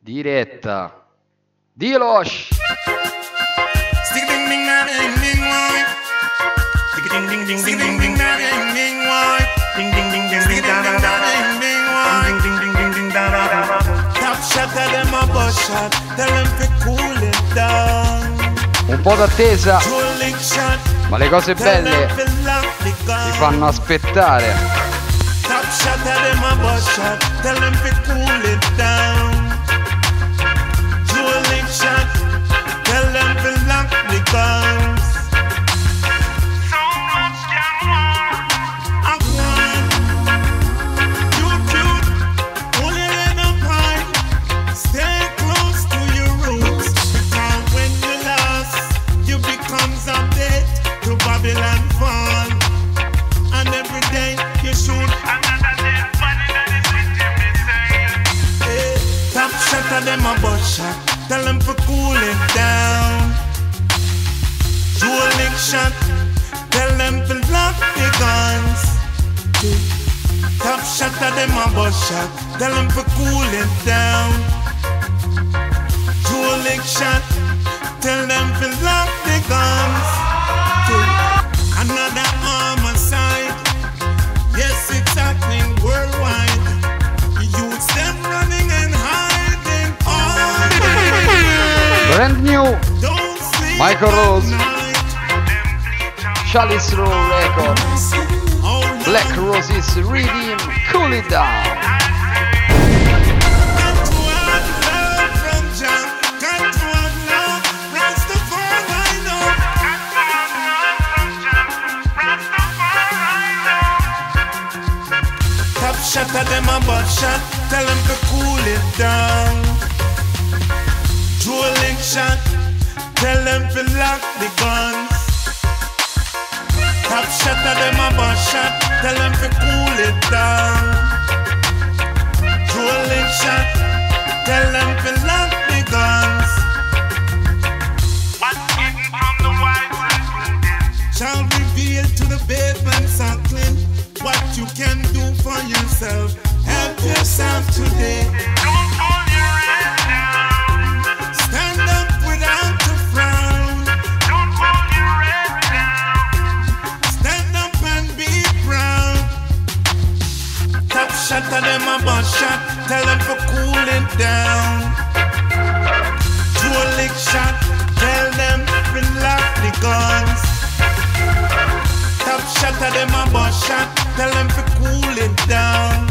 diretta di Losh. Un po' d'attesa, ma le cose belle si fanno aspettare. Top shot at them a bus shot, tell them to cool it down. Dueling shot, tell them to lock the guns. So much can want, I want. You cute, hold your head up high. Stay close to your roots, because when you lost, you become a debt to Babylon fall. And every day you shoot another dead body that is within me saying, hey, top shot of them a butt shot, tell them to cool it down. Dueling shot, tell them to lock the guns. Top shot of them a butt shot, tell them to cool it down. Dueling shot, tell them to lock the guns. Another homicide. Yes, it's happening worldwide. Youths them running and hiding all day. Brand new Michael Rose, Chalice Row Records, Black Roses Redeem, Cool It Down. Shot at them a butt shot, tell them to cool it down. Dueling shot, tell them to lock the guns. Top shot at them a butt shot, tell them to cool it down. Dueling shot, tell them to lock the guns. What's hidden from the wise and prudent shall reveal to the pavement suckling. What you can do for yourself, help yourself today. Don't hold your head down. Stand up without a frown. Don't hold your head down. Stand up and be proud. Top shot of them a butt shot, tell them to cool it down. Dueling shot, tell them to lock the guns. Top shot of them a butt shot, tell them to cool it down.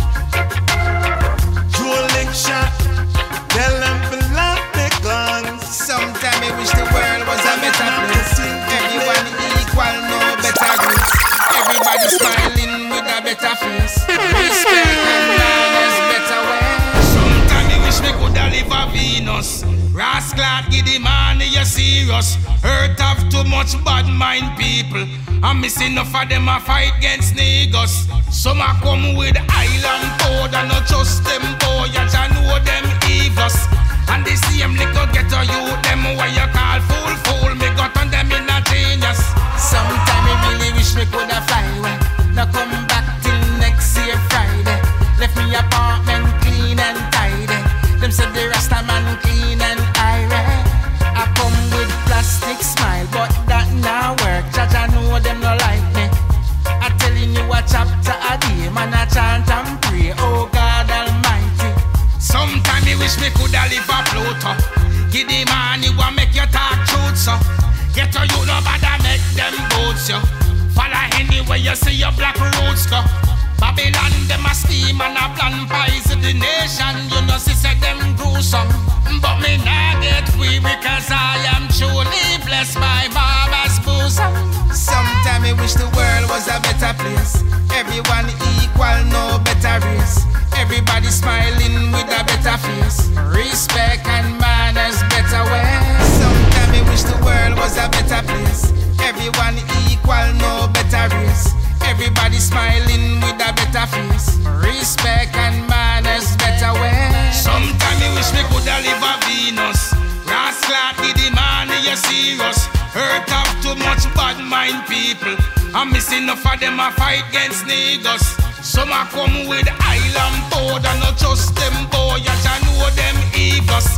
Dueling shot, tell them to lock the guns. Sometimes I wish the world was a better place. Everyone equal, no better grace. Everybody smiling with a better face. Respect and manners better way. Sometimes I wish me coulda live a Venus. Rascal, give the money, you serious. Earth have too much bad mind people. I'm missing enough of them a fight against niggas. Some a come with island powder, not just them boy, you know them evils. And the same little ghetto you, them what you call fool, me got on them in a genius. Sometimes I really wish me coulda fly away. Now come back till next year Friday. Left me apartment clean and tidy. Them said the Rasta man clean and irie. I come with plastic smile, but that now work. Jaja know them no like me. I telling you a chapter a day, man I chant and pray. Oh God Almighty. Sometimes I wish me coulda live a Pluto. Give the man you want make you talk truth so. Get to you no bother make them boots you. Follow anywhere you see your black roots go. Babylon them a steam and a plan poison the nation. You know see say them gruesome. But me nah get free because I am truly blessed by Baba's bosom. Sometimes I wish the world was a better place. Everyone equal, no better race. Everybody smiling with a better face. Respect and manners better way. Sometimes I wish the world was a better place. Everyone equal, no better race. Everybody smiling with a better face. Respect and manners better way. Sometimes I wish me coulda live a Venus. Rascal, give the money, you serious. Earth have too much bad mind people. I'm missing enough of them a fight against niggas. Some a come with island powder, not just them boy, you know them evils.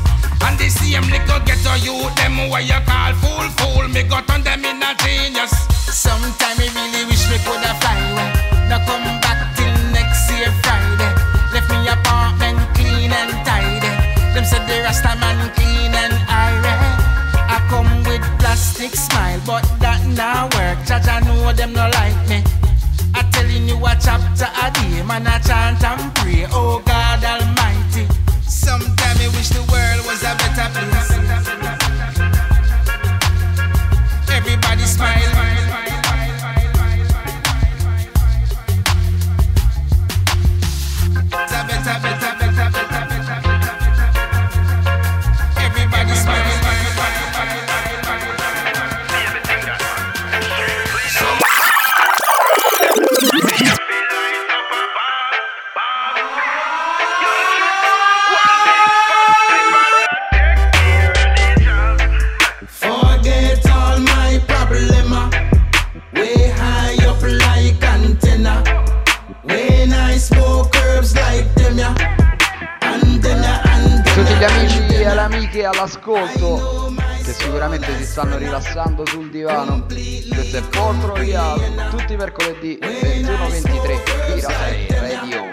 the same little ghetto you, them where you call fool. Me got on them in a genius. Sometime I really wish me coulda fly away. Now come back till next year Friday. Left me apartment clean and tidy. Them said the Rasta man clean and iron. I come with plastic smile, but that now work. Jaja know them no like me. I telling you a chapter a day, man I chant and pray. Oh God Almighty. Sometime I wish the world was a better place. Everybody smile. Better. Everybody smile. Forget all my problema. Way high up like antenna. When I smoke herbs like them, yeah. And them, Tutti gli amici e le amiche all'ascolto che sicuramente si stanno rilassando sul divano. Questo è Port Royale, tutti i mercoledì 21-23 qui Radio.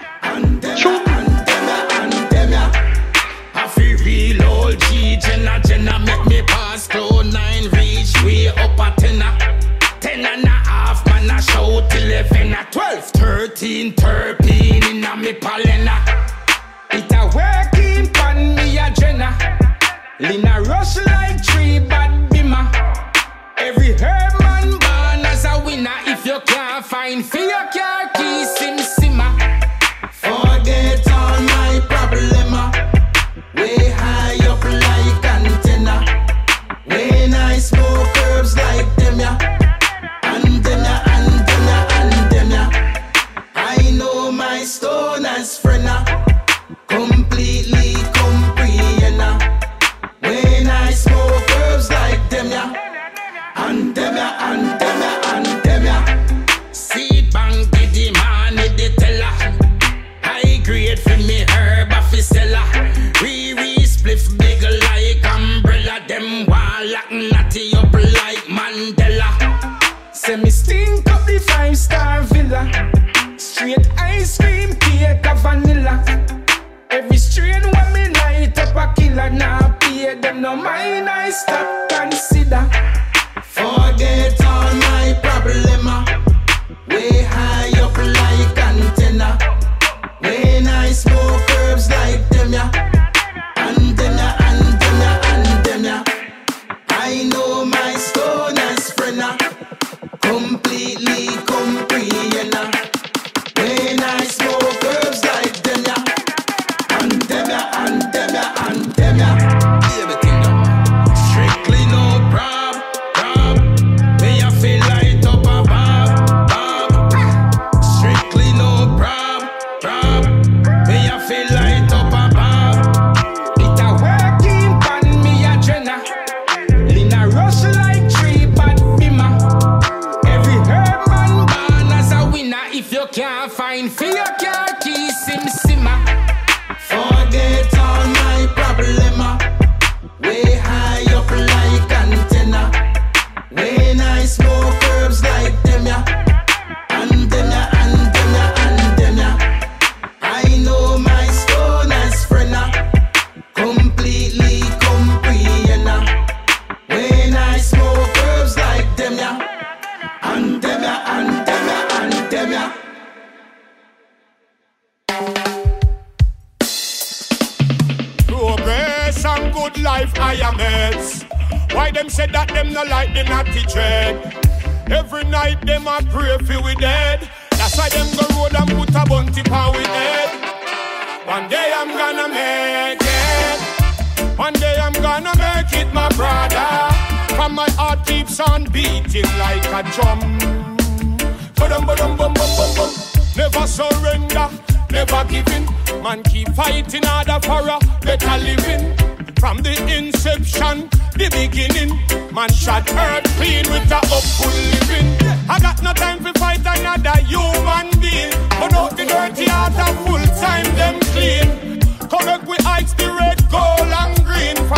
I feel real old G, Jenna make me pass cloud 9, reach way up at 10. 10 and a half, man, I shout 11, 12, 13 in a me palena. It a working pan me a Jenna. Lina rush like tree bad bimmer. Every herb man born as a winner. If you can't find for your car key, simmer. Forget all my problema. Way high up like antenna. When I smoke herbs like them, yeah. And them, yeah. I know my stone as friend, completely comprehend. When I smoke herbs like them, yeah. And them, yeah. Seed bank, the man, the teller. High grade for me herb, a seller. Spliff big like umbrella. Them wall lock natty up like Mandela. Say me stink up the 5-star villa. Straight ice cream, cake of vanilla. Every strain when me light up a killer. Now pay them no mind, I stop consider. Forget all my problema. Way high up like antenna. When I smoke herbs like them, yeah. And them, yeah. I know my stone as friend, completely comprehend. When I smoke herbs like them, yeah. And them, yeah. Everything done. Strictly no prob. When you feel light up a bob. Strictly no prob. When you feel light up a bob. It a working pan me a Jenna. Lina rush like tree bad bimmer. Every herb man born as a winner. If you can't find for your car key, simmer. Forget all my problema. Way high up like antenna. When I smoke herbs like them, yeah. And them, yeah. I know my stone as friend, completely comprehend. When I smoke herbs like them, yeah. And them, yeah. Progress and good life I am it. Why them said that them no like the natty dread? Every night them a pray for we dead. That's why them go road and put a bunty pan we head. One day I'm gonna make it. One day I'm gonna make it, my brother. From my heart keeps on beating like a drum. Ba-dum, ba-dum, bum, bum, bum, bum. Never surrender, never giving. Man keep fighting harder for a better living. From the inception, the beginning, man shot earth clean with a hopeful living. I got no time to fight another human being, but out the dirty heart and full time them clean. Correct we ice the red, gold and green.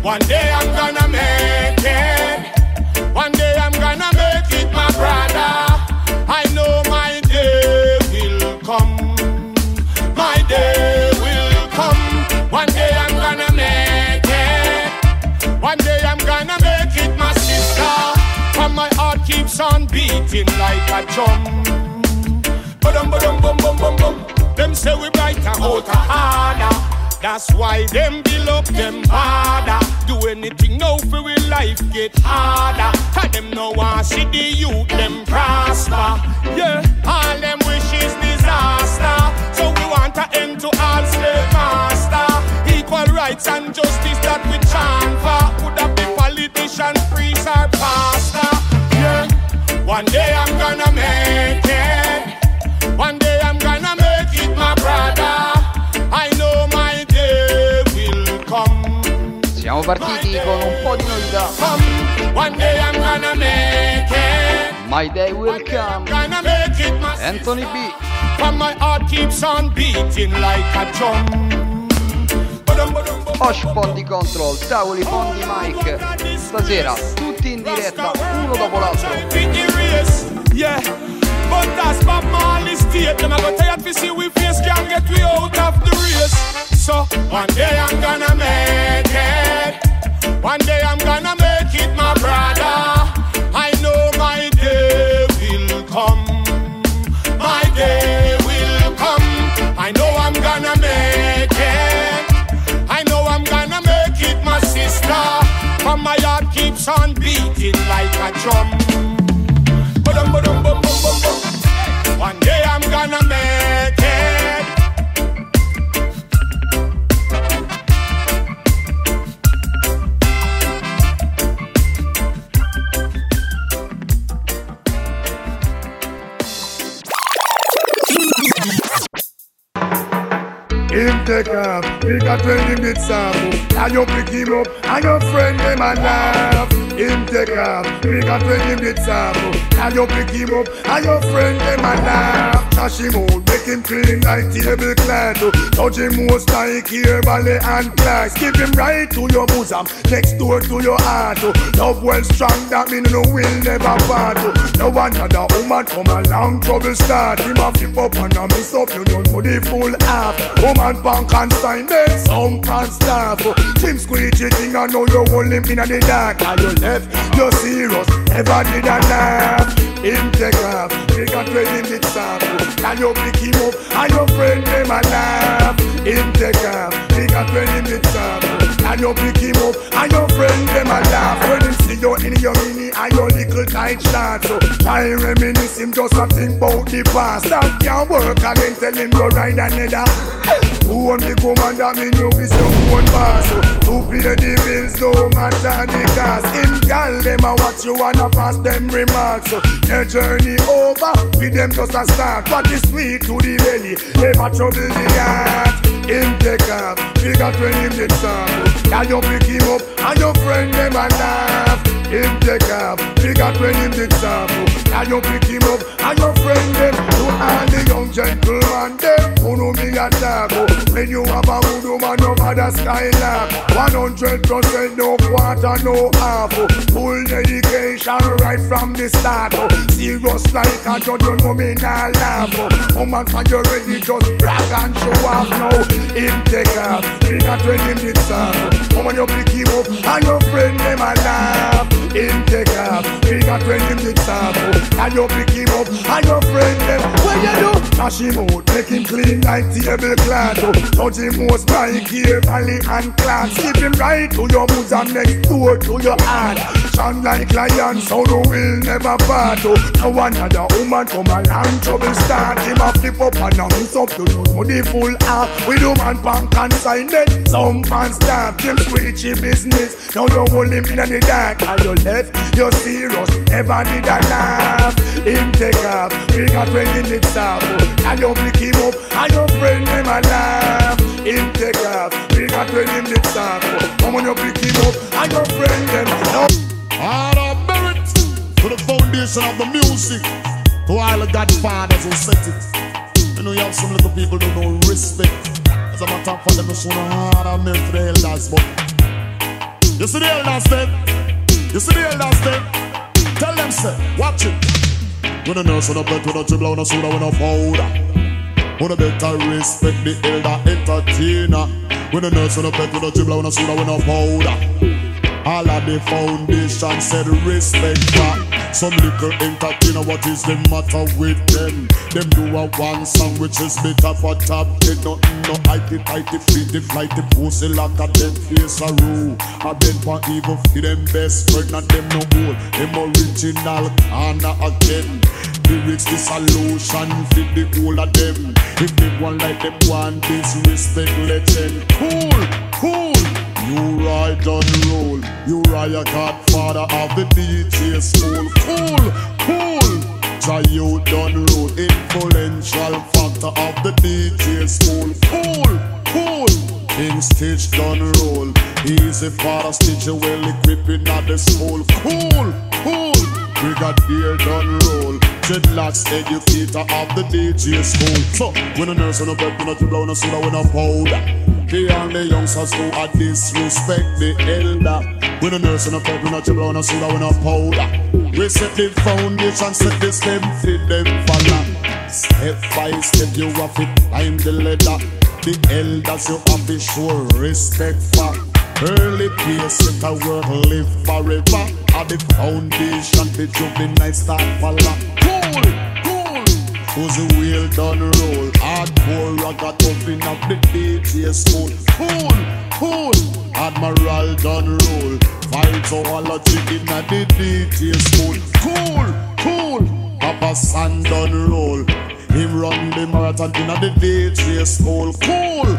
One day I'm gonna make it. One day I'm gonna make it, my brother. I know my day will come. My day will come. One day I'm gonna make it. One day I'm gonna make it, my sister. And my heart keeps on beating like a drum. Ba-dum, ba-dum, bum, bum, bum, bum. Them say we bright and out harder. That's why them build up them harder. Do anything now for we life get harder. Cause them no want see the youth them prosper. Yeah, all them wish is disaster. So we want an end to all slave master. Equal rights and justice that we chant for. Could have been politician, priest or pastor. Yeah, one day I'm gonna make it. One day I'm gonna make it, my brother. I know my day will come. Siamo partiti con un po' di novità. One day I'm gonna make it. My day will come. Gonna make it, my Anthony B. And my heart keeps on beating like a drum. Osh Fondi Control, tavoli Fondi Mike. Stasera tutti in diretta, uno dopo l'altro. Yeah, but that's Bob Marley's state. Them I got tired to see we face can't get we out of the race. So one day I'm gonna make it. One day I'm gonna make it, my brother. I know my day will come. My day will come. I know I'm gonna make it. I know I'm gonna make it, my sister. But my heart keeps on beating like a drum. Ba-dum, ba-dum, bum, bum, bum, bum. One day I'm gonna make it. Him take off, he got 20 minutes off. And you pick him up, and your friend them a laugh. Him take off, he got 20 minutes off. And you pick him up, and your friend them a laugh. Dash him out, make him clean like tablecloth. Touch him most like hair, ballet and class. Keep him right to your bosom, next door to your heart. Love well strong, that mean no will never part. No another woman come along, trouble start. Him a flip up and a miss up, you don't know the full half. Woman pan consignment, some can staff. Tim squeegee thing, I know you hold him in the dark. And you left, you're serious, never did a laugh. Him take off, he got 20 minutes off. And you pick him up, and your friend them a laugh. Him take off, he got 20 minutes off. And you pick him up, and your friend them a laugh. When he see you in your mini and your little tight shot. So try reminisce him, just a think about the past. That can't work again, tell him you ride another. Who want the commander, me know is your own boss. Who pay the bills, no matter the cost. Him call them and watch you wanna pass them remarks. Their journey over, with them just a start. What is sweet to the belly, never trouble the heart. Him take off, he got 20 minutes off. Now you pick him up, and your friend them a laugh. Him take off, he got 20 minutes off. Now you pick him up, and your friend them. To all the young gentlemen them, who know me a talk. When you have a good woman, no matter skylark. 100% no quarter, no half. Full dedication right from the start. Serious like a judge, you know me not laugh. Woman for you ready, just brag and show off now. Him take off, he got 20 minutes off. Woman you pick him up, and your friend them a laugh. Him take off, he got 20 minutes off. And you pick him up, and your friend them. What you do? Dash him out, make him clean like tablecloth. Touch him most like hair, valley and class. Keep him right to your bosom, next door to your heart. Shine like lion, so no will never part. No another woman come along, trouble start. Him a flip up and a miss up, you know the full half. We do man pan consignment, some pan staff. Him squeegee business, now you hold him in the dark. And you left, you're serious, never did a laugh. Him take off, he got 20 minutes off. And you pick him up, and your friend them a laugh. Him take off, he got 20 minutes off. Come on, you pick him up, and your friend them. All the merit to the foundation of the music, to all the godfathers who set it. You know you have some little people who don't know respect. As a matter of fact, them no show no hard and merit to the elders, but You see the elders them? You see the elders them? Tell them say, watch it. When the nurse on the bed, when the dribble on the soda, when the powder. When the better respect the elder entertainer. When the nurse on the bed, when the dribble on the soda, when the powder. All of the foundation said respect back. Some little entertainer, what is the matter with them? Them do a one song which is better for top. They nothing no heighty, feed the flight, the pussy like a them face a rule. I been for evil for them best friend and them no more. Them original corner again. Lyrics the solution fit the whole of them. If they want like them want this respect legend. Cool. You ride on roll. You ride a godfather of the DJ school. Cool. Try you done roll. Influential factor of the DJ school. Cool. King Stitch done roll. Easy for a stitch well equipping at the school. Cool. Brigadier done roll. Dreadlocks educator of the DJ school. So when a nurse on a bed, when a dribble on a soda, when a powder. The only youngsters who are disrespect the elder. When a nurse on a bed, when a dribble on a soda, when a powder. We set the foundation, set the step, fit them follow. Step by step you have to climb the ladder. The elders you have to show respect for. Early peace, set a work, live forever. At the foundation, the juvenile start follow. Cool. Who's the wheel done roll? Hardcore rock toughin' up the DJ school. Cool. Admiral done roll. Phytology in the DJ school. Cool. Papa San done roll. Him run the marathon in the DJ school. Cool.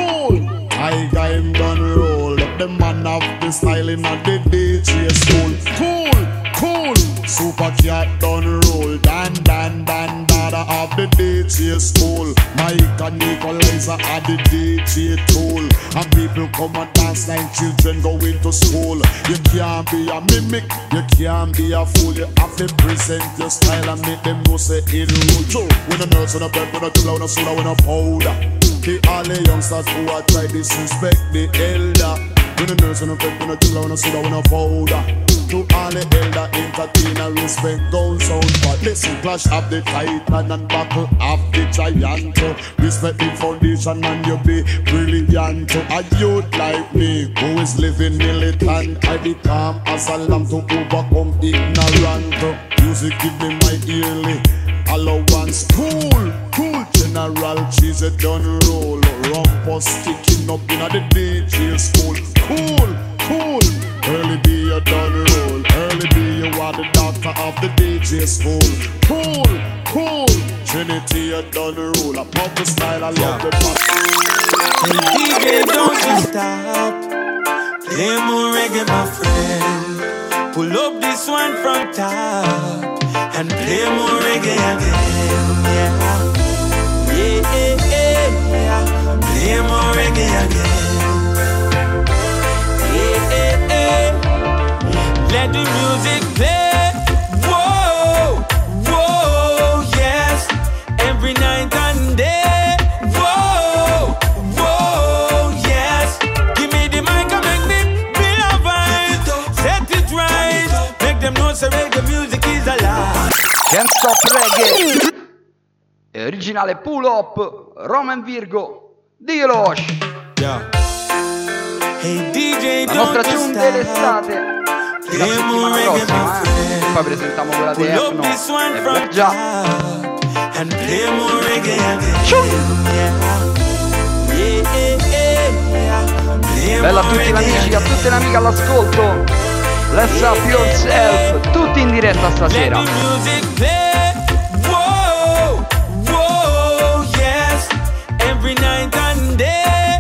I got him done roll. The man of the style in the DJ school. Cool. Super cat done roll. Dan dada of the DJ school. Mike and Nicolizer at the DJ tool. And people come and dance like children going to school. You can't be a mimic, you can't be a fool. You have to present your style and make them know say it rude. When a nurse on a bed, when a dribble on a soda, when a powder. The all the youngsters who are try disrespect the elder. When a nurse on a bed, when a dribble on a soda, when a powder. To all the elder entertainer, respect goes out. But listen, clash of the titan and battle of the giant. Respect the foundation and you be brilliant. A youth like me who is living militant, I become as a lamb to overcome ignorant. Music give me my yearly allowance. Cool. General cheese a done roll. Rumpus sticking up in the DJ school. Cool. Early be a done roll. Early be you are the doctor of the DJ school. Cool. Trinity a done roll. A pop the style, I love the pop. Hey DJ, don't you stop. Play more reggae, my friend. Pull up this one from top and play more reggae again. Yeah. Play more reggae again. Let the music play. Whoa, yes. Every night and day. Whoa, yes. Give me the mic and make me feel a vibe. Set it right. Make them know so reggae music is alive. Can't Stop Reggae. Originale Pull Up, Roman Virgo, Dilosh. Hey DJ, la nostra tune dell'estate, la settimana prossima, poi presentiamo quella di Epno e già. Bella a tutti gli amici, a tutte le amiche all'ascolto. Let's up yourself, tutti in diretta stasera. Every night and day.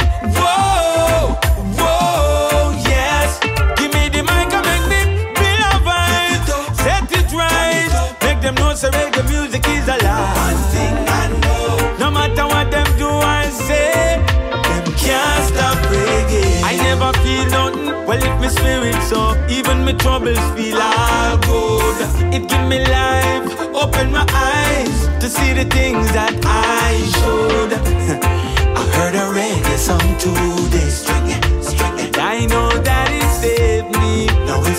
Whoa, yes. Give me the mic and make me feel a vibe. Set it right. Make them know so reggae music is alive. One thing I know. No matter what them do or say, them can't stop reggae. I never feel nothing. Well, if my spirit so, even my troubles feel all good. It give me life, open my eyes to see the things that I should. I heard a reggae song today, string it. I know that it's safe.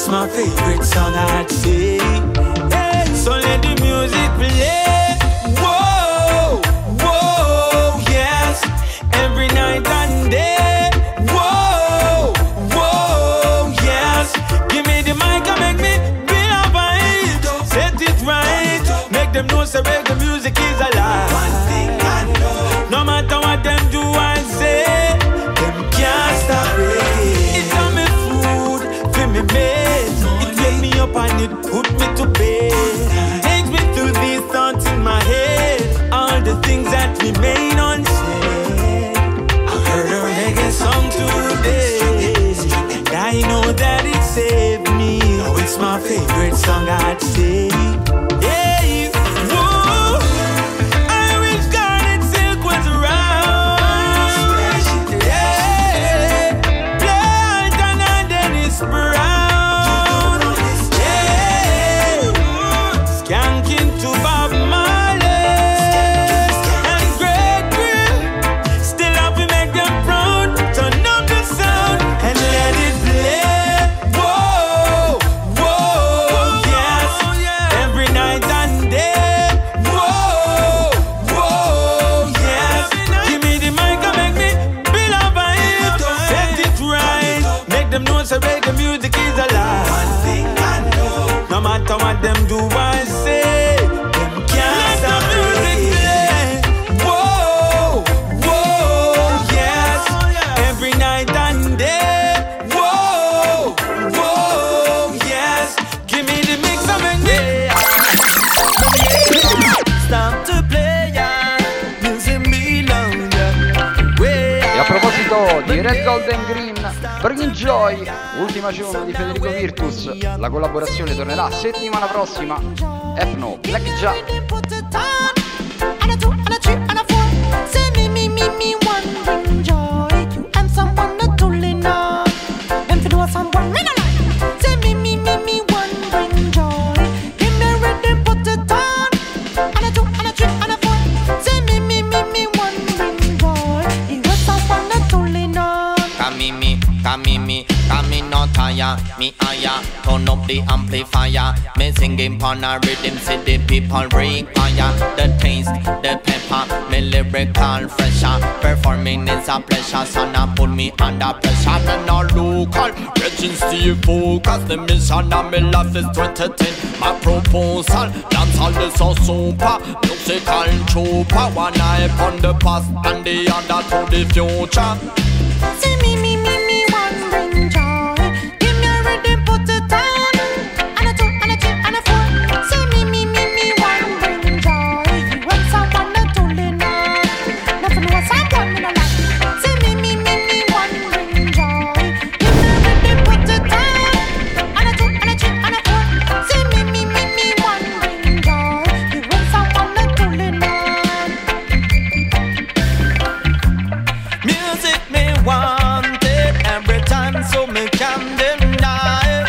it's my favorite song I'd say. Hey, so let the music play. Whoa, whoa, yes. Every night and day. Whoa, whoa, yes. Give me the mic and make me feel a vibe. Set it right. Make them know say reggae music is alive. One thing I know. No matter what them do I say, them can't stop it. It's on me food, feel me made. It wake me up and it put me to bed. Takes me through these thoughts in my head. All the things that remain unsaid. I heard a reggae song today, and I know that it saved me. Now it's my favorite song I'd say. Yeah, whoa. I wish Garnet Silk was around. Yeah, play Alton and Dennis Brown. Yeah, skanking to Bob Marley and Greg Grill. Still have to make them proud. Turn up the sound and let it play. Whoa, whoa, yes. Every night and day. Whoa, whoa, yes. Give me the mic and make me feel a vibe. Set it right. Make them know say reggae music is alive. One thing I know. No matter what them do, I say them can't stop it. Whoa, whoa, yes. Every night and day. Whoa, whoa, yes. Give me the mix and make me stop to play, yeah. Music me longer. E a proposito di Red Gold and Green, Bring Joy, ultima giorno di Federico Virtus. La collaborazione tornerà settimana prossima. Ethno, Black Jack. Me aya, turn up the amplifier. Me singing pon a rhythm, see the people require the taste, the pepper, me lyrical fresher. Performing is a pleasure, so now put me under pressure. Me no local, Regin Steve focus. The mission of me life is 2010. My proposal, dance all this so super. Musical trooper, one eye on the past and the other to the future. See me, one bring joy. Give me a rhythm, put it on. And a two, and a three, and a four. See me, one bring joy. You want someone to lean on. Nothing was someone in a life. See me, one bring joy. Give me a rhythm, put it on. And a two, and a three, and a four. See me, one bring joy. You want someone to lean on. Music me want it every time, so me can deny.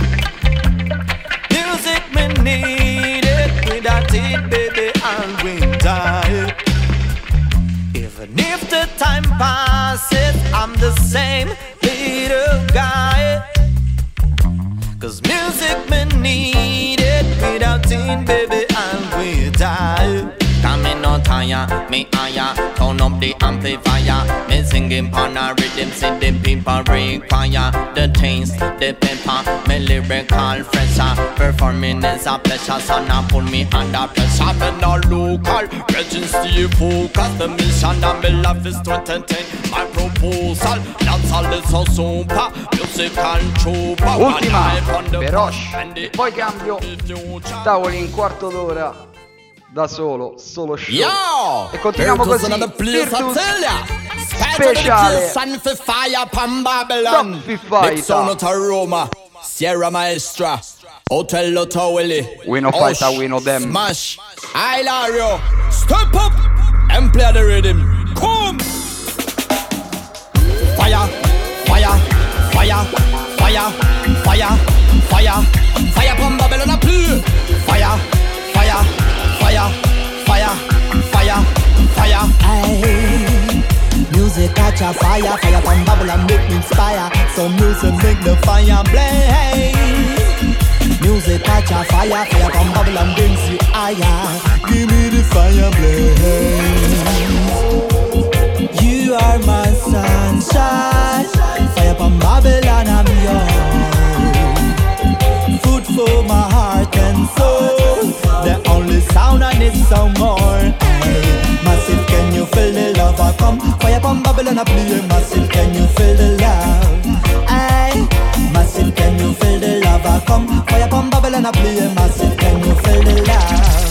Music me need it, without it, baby, I will die. Even if the time passes, I'm the same little guy. Cause music me need it, without it, baby, I will die. Me no tire, me higher, turn up the amplifier. Me singing pon a rhythm, see the people require the taste, the pepper, me lyrical fresher. Performing is a pleasure, so now put me under pressure. Me no local, Regin Steve focus. The mission of me life is 2010. My proposal, that's all is so super. Musical trooper, Ultima per Osh, e poi cambio tavoli in quarto d'ora da solo show. Yo! E continuiamo così. Virtus speciale Zombie Fighter, Roma, Sierra Maestra, Hotel Towelly. We no fight, we no them. Smash, Hilario, step up and play the rhythm. Come! Fire, fire, fire, fire, fire, fire, fire from Babylon a play. Fire, fire, fire, fire, fire, fire. Aye. Music catch a fire, fire from Babylon make me inspire. So music make the fire blaze. Music catch a fire, fire from Babylon brings you higher. Give me the fire blaze. You are my sunshine, fire from Babylon I'm yours. Food for my heart and soul, the only sound I need some more. Hey, massive, can you feel the love I come? Fire from Babylon I play. Massive, can you feel the love? Hey, massive, can you feel the love I come? Fire from Babylon I play. Massive, can you feel the love?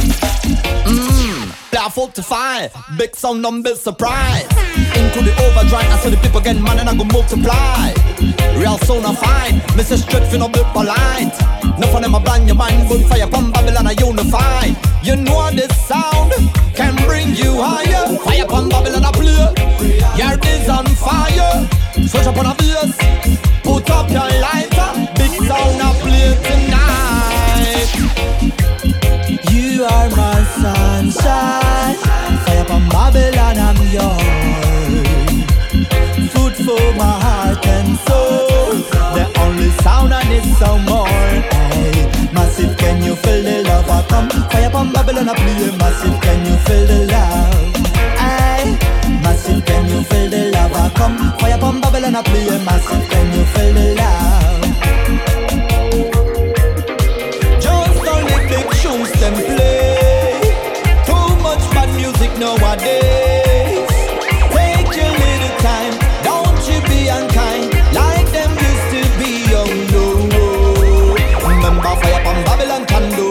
Play 45, big sound number surprise. Into the overdrive, I see the people get money and I go multiply. Real sound I find, Mr. Straight fin up the polite. No for them I blind your mind, but fire from Babylon I unify. You know this sound can bring you higher. Fire from Babylon I play, your days on fire. Switch up on a bass, put up your lighter. Big sound I play tonight. You are my sunshine, fire from Babylon I'm yours. Food for my heart and soul, the only sound I need some more. Hey, massive, can you feel the love I come? Fire from Babylon I play. Massive, can you feel the love? Hey, massive, can you feel the love I come? Fire from Babylon I play. Massive, can you feel the love? Just only big shoes them play. Too much bad music nowadays. Take your little time, don't you be unkind like them used to be. Oh no, remember fire from Babylon can do.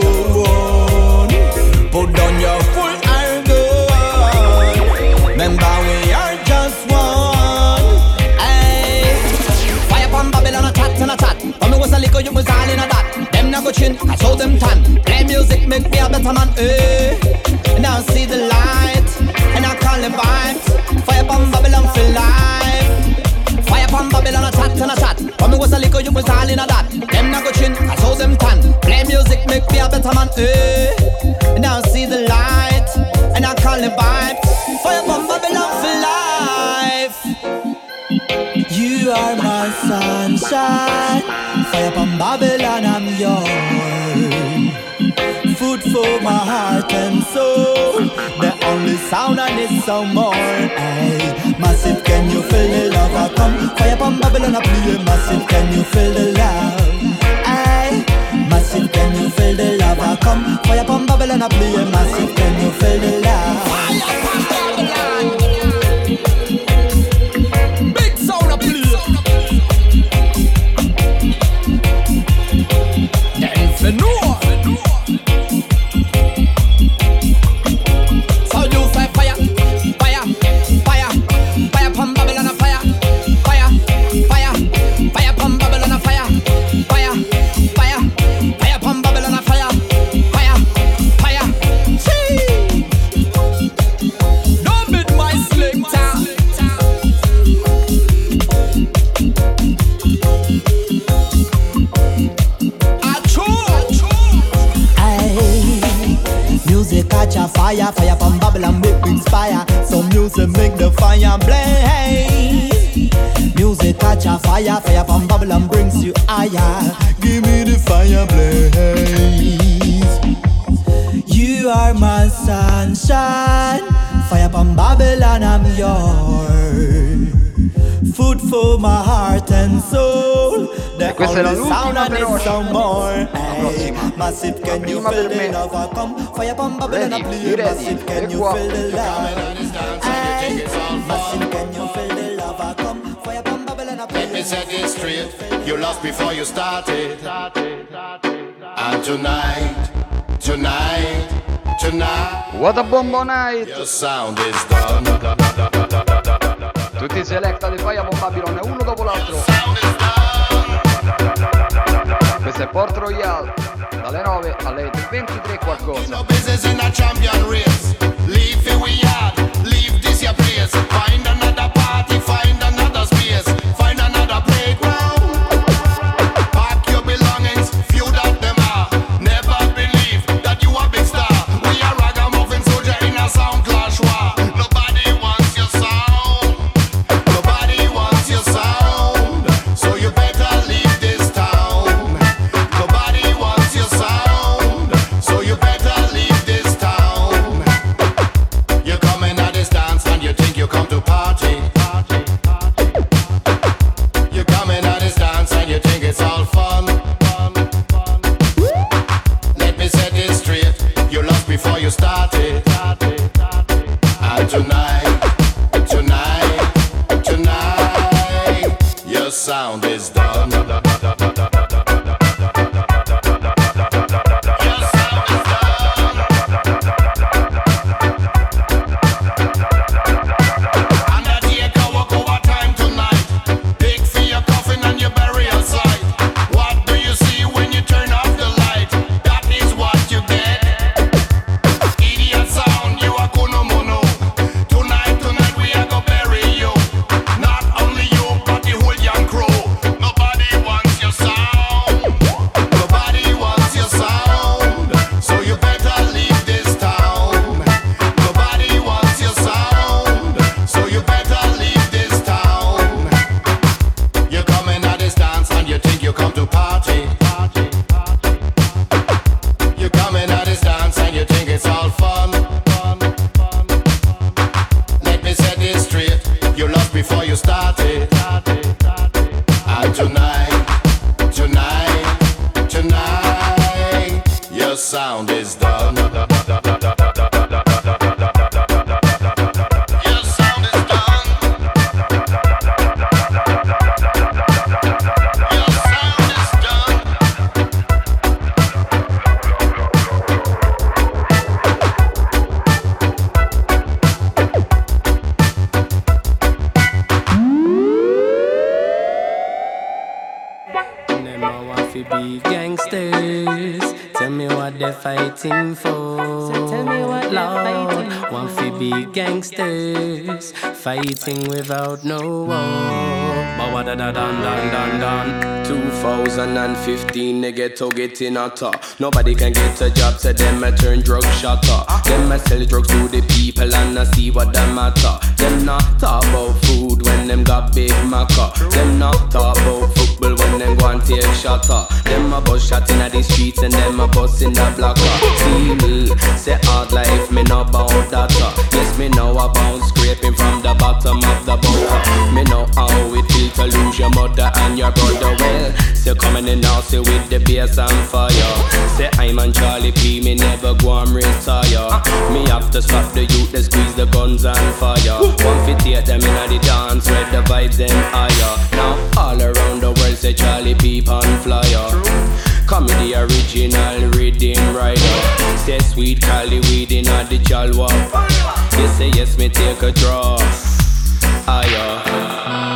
Put down your full iron gun. Remember we are just one. Hey, fire from Babylon a chat and a chat. When me was a liquor, you was all in a dot. Them not go chin, I show them tan. Play music make me a better man. Now see the light, and I call the vibes. Fire from Babylon feel life. Fire from Babylon a chat and a chat. When me was a liquor, you was all in a dot. Them not go chin, I show them tan. Play music make me a better man. Now see the light, and I call the vibes. Fire from Babylon feel life. You are my sunshine, fire from Babylon I'm yours. Food for my heart and soul, the only sound I need some more. Hey, massive, can you feel the love I come? Fire from Babylon I play. Massive, can you feel the love? Hey, massive, can you feel the love I come? Fire from Babylon I play. Massive, can you feel the love? Fire from Babylon. Big sound I play. Then for no. Catch a fire, fire from Babylon make me inspire. So music make the fire blaze. Music catch a fire, fire from Babylon brings you higher. Give me the fire blaze. You are my sunshine, fire from Babylon I'm yours. Food for my heart and soul, the only sound I need some more. Hey, massive, can you feel the love I come? Fire from Babylon I play. Massive, can you feel the love? Hey, massive, can you feel the love I come? Fire from Babylon I play. Let me set this straight, you lost before you started. And tonight, what a bombo night. Your sound is done. Tutti selecta di Fire from Babylon, uno dopo l'altro. Questo è Port Royal, dalle 9 alle 23 qualcosa. No business in a champion race. Leave it we are, leave this your place. Find another party, find another space, find another playground. Pack your belongings, few that them are. Never believe that you a big star. We are ragamuffin soldier in a sound clash war. Nobody wants your sound. Nobody wants your sound. So you better leave this town. Nobody sound is done. Sound is done. Your sound is done. Your sound is done. Them a want fi be gangsters. Tell me what they're fighting for. So tell me what Lord, they're fighting for. Want fi be gangsters, fighting without no war. But what da da dan dan dan dan. 2015, they get getting hotter. Nobody can get a job, so them a turn drug shotter. Them a sell drugs to the people and I see what them matter. Them not talk about food when them got big maca. Them not talk about football when them go and take shotter. Them a bus shot inna the streets and them a bus in the blocker. See me, say hard life, me know about that. Yes, me know about scraping from the bottom of the butter. Me know how it feel to lose your mother and your brother. Well, say coming in now, say with the bass and fire. Say I'm on Charlie P, me never go and retire. Me have to stop the youth, they squeeze the guns and fire. One fit take them inna the dance, where the vibes them higher. Now all around the world say Charlie P on flyer. Come with the original rhythm rider. Say sweet Cali weed inna the jalwa. You say yes, me take a draw. Higher.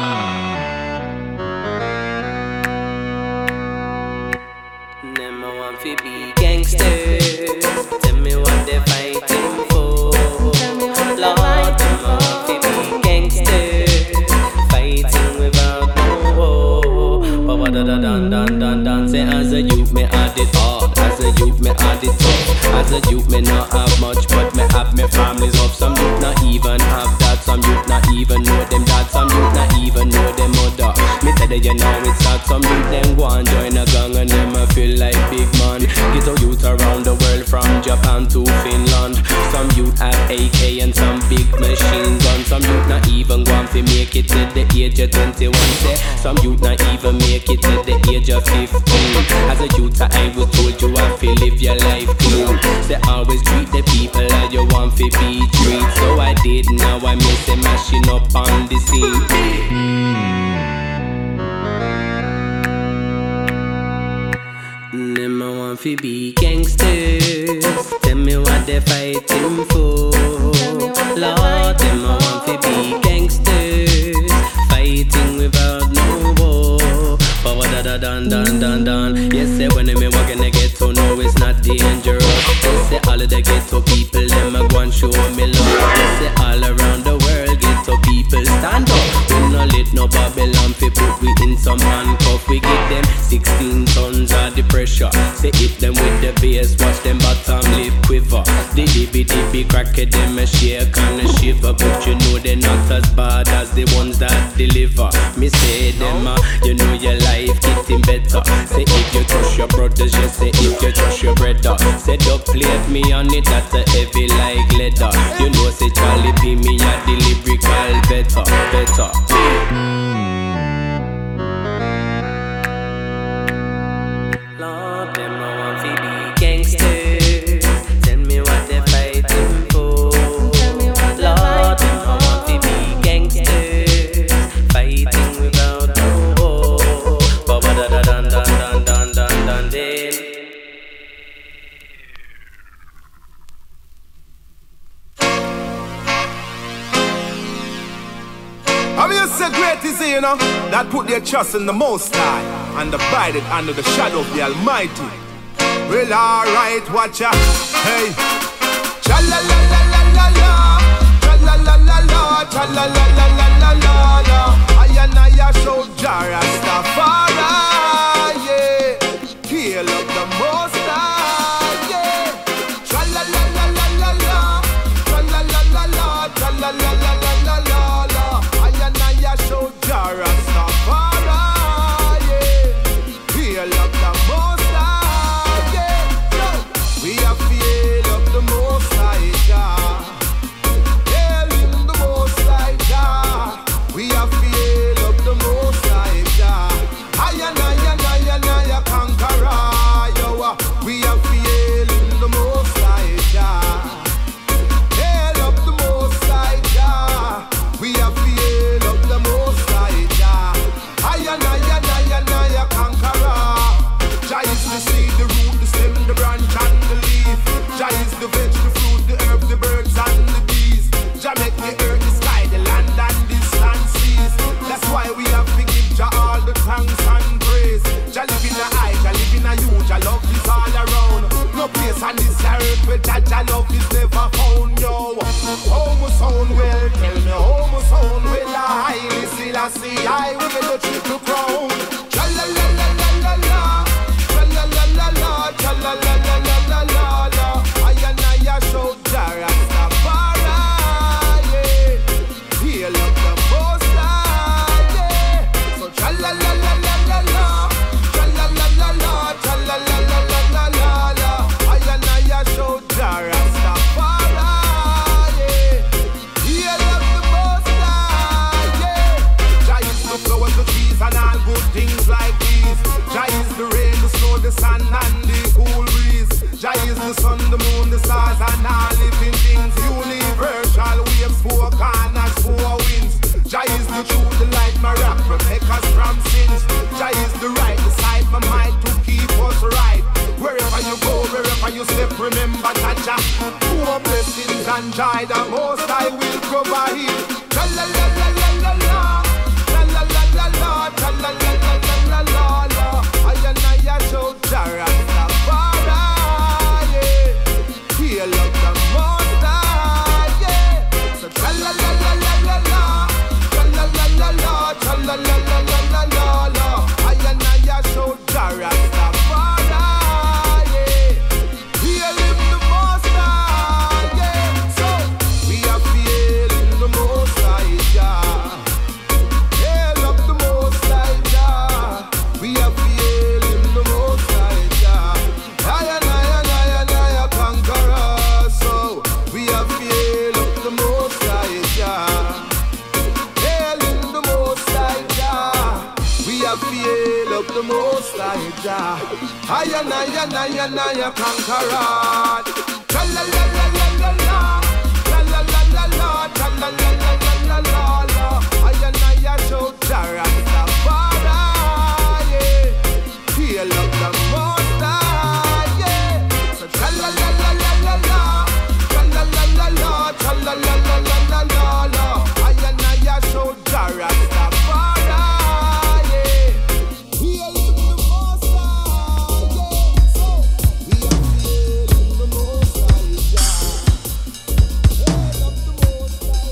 Fi be gangsters. Tell me what they're fighting for. Lord, them a want fi be gangsters, fighting without no war. But what da da dan dan dan dan. Say as a youth me had it hard, as a youth me had it tough. As a youth me not have much, but me have me families up. Some youth not even have that, some youth not even know them dad, some youth not even know them mother. Me tell you now it's sad. Some youth them go and join a gang and them a feel like big man. Get a youth around the world from Japan to Finland. Some youth have AK and some big machine guns. Some youth not even going to make it to the age of 21. Say some youth not even make it to the age of 15. As a youth I was told you have to live your life clean. Say always treat the people as you want to be treated. So I did, now I miss them mashing up on the scene. Them a want fi be gangsters. Tell me what they're fighting for. Lord, them a want fi be gangsters, fighting without no war. But what da da dan dan dan dan. Yes, say when me walk in the ghetto, no it's not dangerous. Yes, say all of the ghetto people, them a go and show me love. Yes, say all around the world, ghetto people stand up. We no let no Babylon fi put we in some handcuff. We give them 16 tons of the pressure. Say hit them with the bass, watch them bottom lip quiver. The dibby cracker them a shake and a shiver. But you know they're not as bad as the ones that deliver. Me say them you know your life getting better. Say if you trust your brothers, just say if you trust your brother. Say don't plate me on it, that's a heavy like leather. You know say Charlie P me a the lyrical better. Lord, them a want fi be gangsters. Tell me what they're fighting for. Lord, them a want fi be gangsters, fighting without no war. I'm here to say great is he, you know, that put their trust in the Most High and abided under the shadow of the Almighty. Well, alright, watch out. Hey. Cha-la-la-la-la-la-la, cha-la-la-la-la, cha-la-la-la-la-la-la. I and I show Jah Rastafari, yeah. Hail of the Most High, yeah. Cha-la-la-la-la-la-la, cha-la-la-la-la, cha-la-la-la-la-la-la. I and I show Jah Rastafari, yeah. Hail of the Most High, yeah. We are feel of the Most High, Jah. Hail in the Most High, Jah. We are feel of the Most High, Jah. I and I conqueror, yo. We are feel in the Most High, Jah. Hail of the Most High, Jah. We are feel of the Most High, Jah. I and I conqueror. Jah is the seed, the root, the stem, the branch and the leaf. Jah is the veg, the fruit, the herb, the birds and the bees. Jah make the earth, the sky, the land and the sun seas. That's why we have to give Jah all the thanks and praise. Jah live in a I, Jah live in a you, Jah love is all around. No place on this earth where Jah love is never found, yo. Home sound well, tell me home sound well. I highly still I see I will get the triple crown. Cha-la-la-la-la-la-la, cha-la-la-la-la, cha-la-la-la-la-la-la. I and I show Jah Rastafari, yeah. Hail of the Most High, yeah. So cha-la-la-la-la-la-la, cha-la-la-la-la, cha-la-la-la-la-la-la. I and I show Jah Rastafari, yeah. Hail of the Most High, yeah. Jah is the flowers, the trees, and all good things like these. Jah is the rain, the snow, the sun, and the cool breeze. Jah is the sun, the moon, the stars, and all living things. Universal waves, four corners, four winds. Jah is the truth, the light, my rock, protect us from sins. Jah is the right, the side, my mind to keep us right. Wherever you go, wherever you step, remember Jah. More blessings and joy, the Most High will provide. Cha-la-la-la-la-la-la, cha-la-la-la-la, cha-la-la-la-la-la-la. I and I show Jah Rastafari, yeah. Hail of the Most High, yeah. So cha-la-la-la-la-la-la, cha-la-la-la-la, cha-la-la-la-la-la-la. I and I show Jah Rastafari, yeah. Hail in the Most High, yeah. So we are feeling the Most High, Jah. Hail of the Most High, Jah. We are feeling the Most High, Jah. I and I conqueror. So we are feel of the Most High, Jah. Hail in the Most High, Jah. We are feel of the Most High, Jah. I and I conqueror. Cha-la-la-la-la-la-la, cha-la-la-la-la, cha-la-la-la-la-la-la. I and I show Jah Rastafari, yeah. Hail of the Most High, yeah. So cha-la-la-la-la-la-la, cha-la-la-la-la, cha-la-la-la-la-la-la. I and I show Jah Rastafari, yeah. Hail in the Most High, yeah. So we are feeling the Most High, Jah. Hail of the Most High,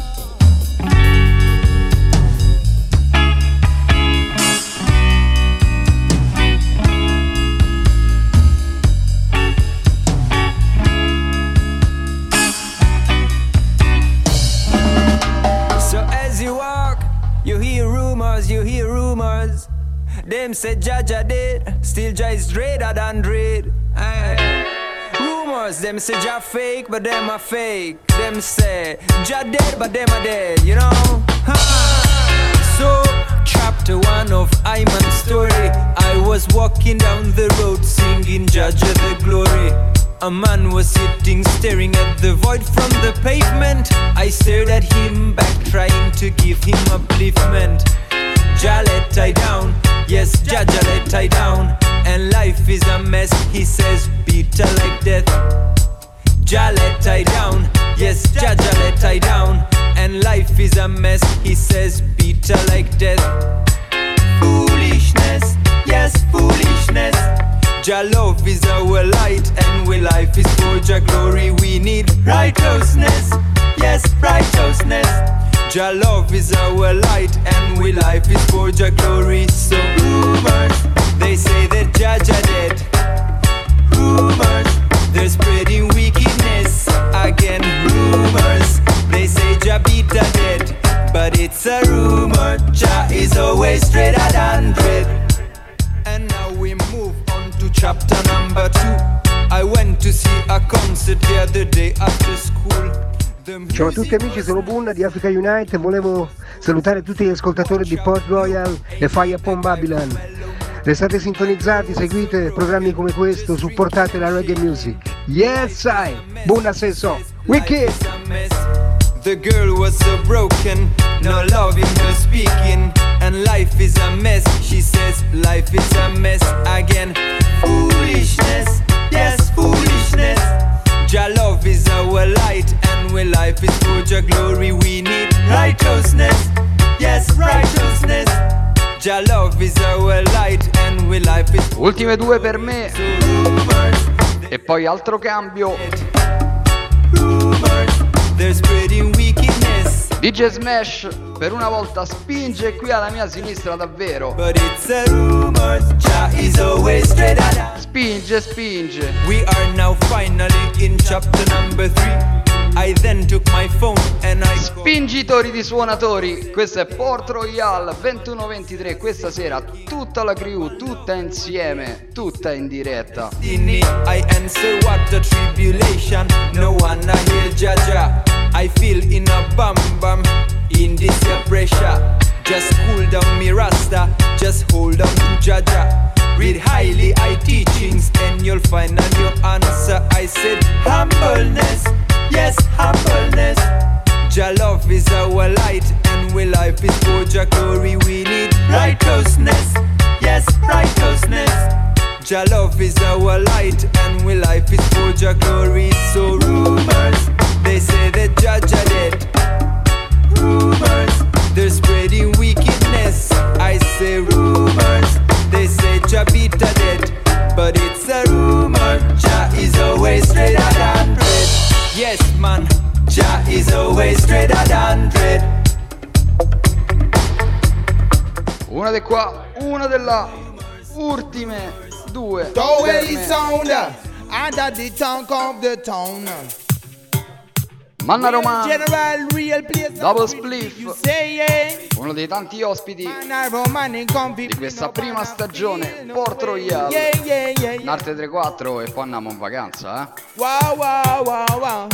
So as you walk, you hear rumors, Them say Jaja dead, still Jah is dreader than dread. Aye. Rumors, them say Jah fake, but them are fake. Them say Jah dead, but them are dead, you know. Ha. So, chapter 1 of Iman's story. I was walking down the road singing Jaja the glory. A man was sitting staring at the void from the pavement. I stared at him back trying to give him upliftment. Jah let I down, yes Jaja let I down. And life is a mess, he says, bitter like death. Jah let I down, yes Jaja let I down. and life is a mess. He says bitter like death. Foolishness, yes, foolishness. Jah love is our light, and we life is for Jah glory. We need righteousness, yes, righteousness. Jah love is our light, and we life is for Jah glory. So rumors, they say that Jah dead. Rumors, they're spreading wickedness. Again, rumors, they say Jah Peter dead, but it's a rumor. Jah is always straight at 100. And now we move on to chapter number 2. I went to see a concert the other day after school. Ciao a tutti amici, sono Boon di Africa Unite e volevo salutare tutti gli ascoltatori di Port Royal e Fire Upon Babylon. Restate sintonizzati, seguite programmi come questo, supportate la reggae music. Yes, I, Boon says so. Wicked! The girl was so broken, no love in her speaking, and life is a mess. She says life is a mess again. Foolishness, yes, foolishness. Jah love is our light, and we life is for Jah glory. We need righteousness, yes, righteousness. Jah love is our light, and we life is. Ultime due per me e poi altro cambio. They're spreading wickedness. DJ Smash per una volta spinge qui alla mia sinistra davvero. But it's a rumor, Jah is always straight at. Spinge, spinge. We are now finally in chapter number 3. I then took my phone and I Spingitori di suonatori, questo è Port Royal 21-23. Questa sera tutta la crew, tutta insieme, tutta in diretta. I answer what a tribulation. No one I hear Jah. I feel in a bum in this pressure. Just cool down me rasta, just hold on to Jah. Read highly I teachings and you'll find a new answer. I said humbleness, yes, humbleness. Jah love is our light, and we life is for Jah glory. We need righteousness, yes, righteousness. Jah love is our light, and we life is for Jah glory. So rumors, they say that Jah dead. Rumors, they're spreading wickedness. I say rumors, they say Jah Peter dead, but it's a rumor. Jah is always straight at 100. Yes, man, Jah is always straight at 100. Una di qua, una della ultime due. Towelly sound under the tongue of the town. Manna Romano, General real place. Double Spliff, You say yeah. uno dei tanti ospiti Manna Romano di questa prima stagione Port Royal. Yeah. Un'arte 3-4 e poi andiamo in vacanza, eh? Wow.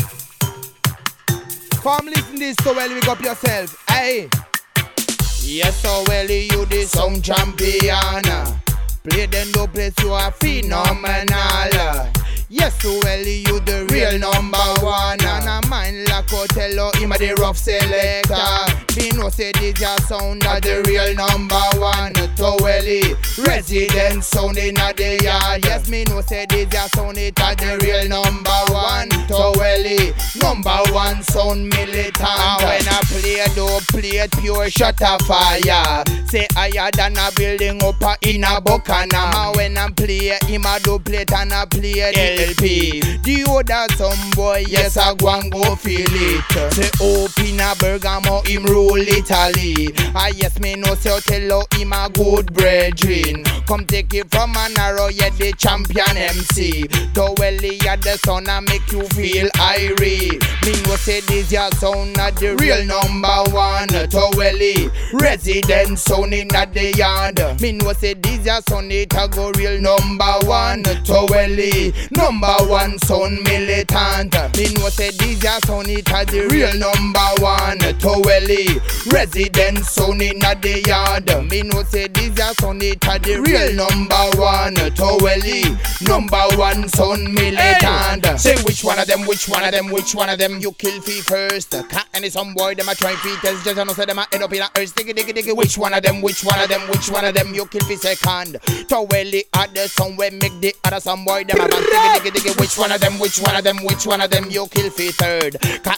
Come listen this so well, wake up yourself. Hey. Yes, so well you the sound champion. Play them no place you are phenomenal. Yes, so well you the real number one. And I mind like Otello, him a the rough selector. Me no say this your sound a the real number one. Towelly, resident sound in a the yard. Yes, me no say this your sound it a the real number one. Towelly, number one sound militant. When I play it pure shot of fire. Say higher than a building up in a Buchanam. When I play him a do plate and I play LP. The other some boy, yes, I go and go feel it. Say open a Bergamo, him rule Italy. Yes, me no say Otello, him a good brethren. Come take it from an arrow, yeah, the champion MC. Towelly at the sound and make you feel irie. Me no say this your sound at the real number one. Towelly, resident sound in at the yard. Me no say this your sound it a go real number one. Towelly, number one sound militant. Me no say this your sound it a the real number one. Towelly, resident sound in at the yard. Me no say this your sound it a the real number one. Towelly, number one sound militant. Hey. Say which one of them you kill fee first. Cat and some boy them a try fee test. Just know say them a end up in a earth. Diggy. Which one of them you kill fee second. Towelly at the sound where make the other some boy them a bang. Diggy. Which one of them you kill fee third. Cat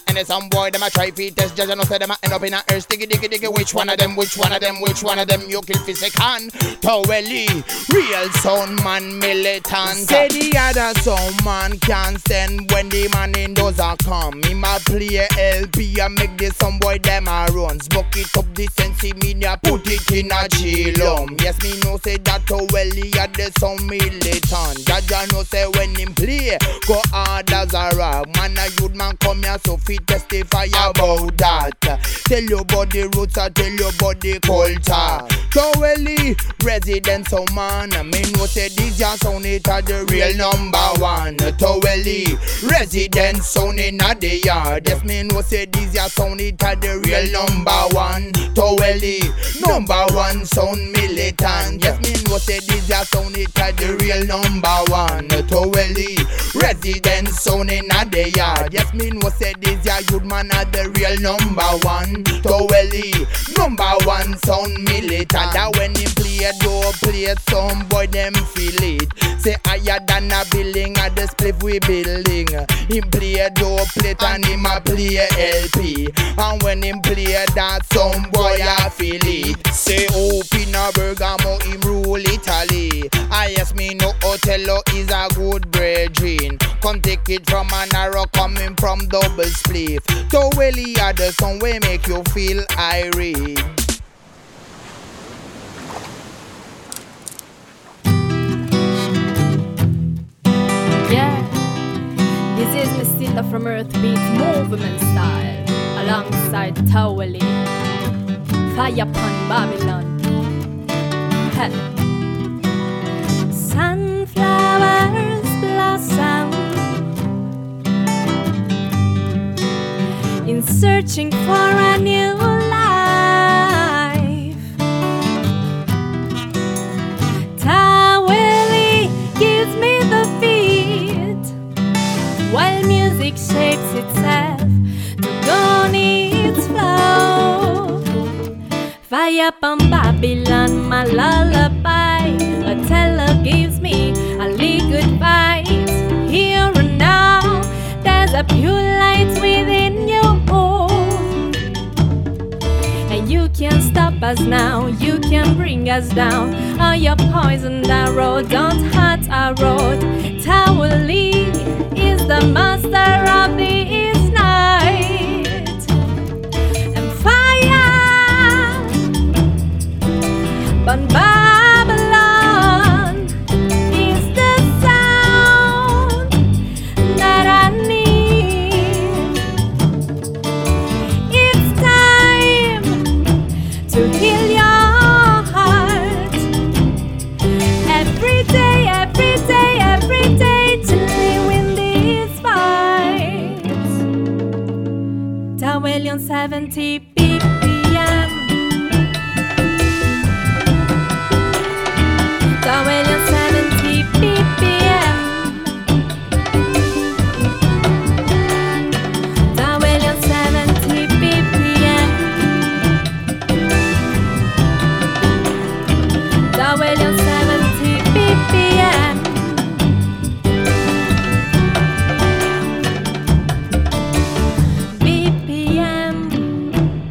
And there's some boy them a try fi test judge and no say them a end up in a earth diggy diggy diggy. Which one of them you kill fi second? Towelly, real sound man militant. Say the other sound man can't stand when the man in those a come. Him a play LP and make this some boy them a run. Smoke it up the sensi media, put it in a chillum. Yes me know say that Towelly a the sound militant. Jaja know say when him play, go hard as a rock. Man a youth man come here so fit testify about that. Tell your body roots, tell your body culture. Towelly, resident sound man. Me know say this ya sound it a the real number one. Towelly, resident sound in a the yard. Yes me know say this ya sound it a the real number one. Towelly, number one sound militant. Yes me know say this ya sound it a the real number one. Towelly, resident sound in a the yard. Yes me know say this ya youth man a the real number one. Towelly, number one sound militant. That when him play door play some boy them feel it. Say higher than a building at the spliff we building. Him play door plate and him a play LP. And when him play that some boy I feel it. Say open a Bergamo him rule Italy. I yes me no Otello is a good brethren. Come take it from an arrow coming from double spliff. Towelly are the song way make you feel irate. Yeah, this is Mistilla from Earth Beat Movement Style, alongside Towelly, Fire Upon Babylon. Hey. Sunflowers blossom in searching for a new life. Towelly gives me the beat while music shakes itself to go on its flow. Fire upon Babylon, my lullaby. A teller gives me a liquid fight. Here and now, there's a pure light within you. And you can't stop us now, you can bring us down. Oh, you poisoned our road, don't hurt our road. Towelly is the master of this night. And fire, burn Babylon is the sound that I need. It's time to heal your heart. Every day, every day, every day to win these fights. Towelly on 70 BPM. Towelly on 70 BPM. Towelly on 70 BPM. Towelly on 70 BPM. BPM.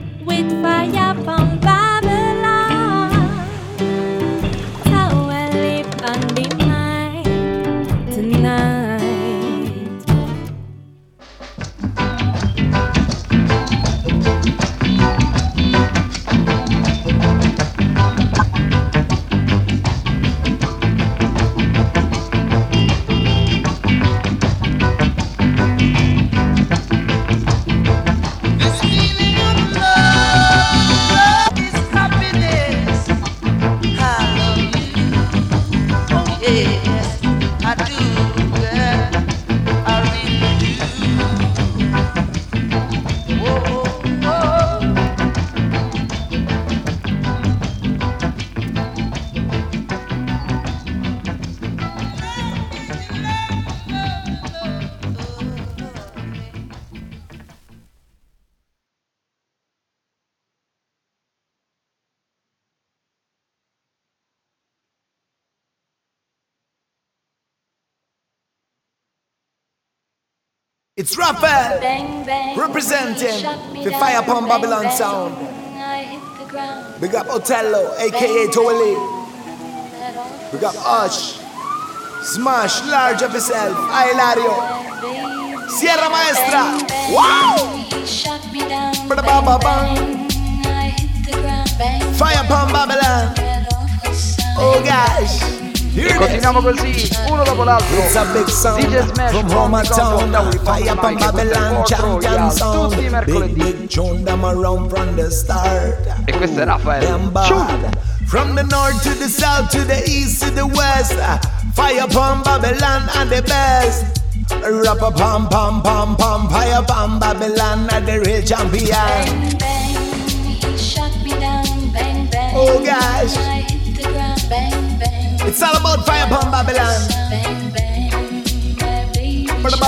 It's Raphael representing the Fire Upon Babylon sound. Big up Otello, aka Toeli. Big up Ush. Smash, large of yourself, Hilario. Sierra Maestra. Wow! Fire Upon Babylon. Oh gosh. E continuiamo così, uno dopo l'altro. DJ Smash from Roma Town. Fire Upon Babylon, champion sound. Tutti i mercoledì. Big tune them around from the start. E questo è Raphael. From the north to the south to the east to the west. Fire Upon Babylon and the best. Rappa pam pam pam pam. Fire Upon Babylon and the real champion. Bang bang, he shot me down. Bang bang, oh gosh. I hit the ground. Bang bang. It's all about Fire Upon Babylon. Bang bang, my baby.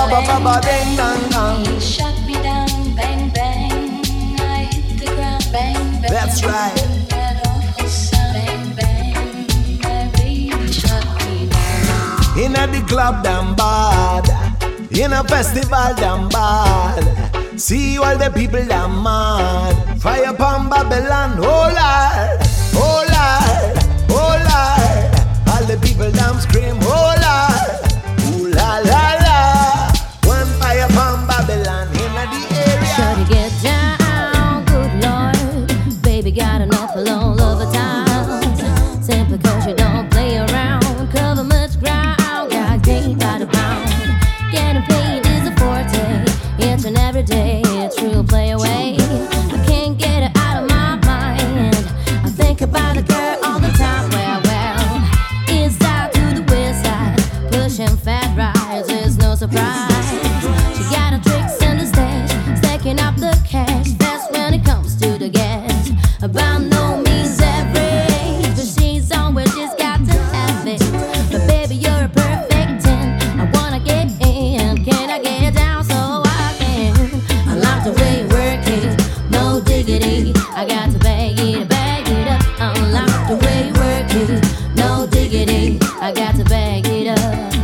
He shot me down. Bang bang, I hit the ground. Bang bang. That's right. That awful sound. Bang bang, my baby shot me down. In a the club damn bad, in a festival damn bad. See all the people damn mad. Fire Upon Babylon, oh Lord, oh Lord, oh Lord. All the people damn scream, oh Lord, ooh la la la. One Fire Upon Babylon in the area. Shorty get down, good Lord. Baby got an awful lot of time. Simply cause you don't play around. Cover much ground, got deep by the pound. Getting paid is a forte, each and every day. It's real play away. I can't get it out of my mind. I think about a girl all the time. Well, east side to the west side, pushing fat rides is no surprise. She got her tricks in the stash, stacking up the cash. Fast when it comes to the gas. About no means average, but she's always just got to have it. But baby, you're a perfect 10. I wanna get in, can I get down so I can? I like the way you work it, no diggity. I got to bag it up. I like the way you work it, no diggity. I got to bag it up.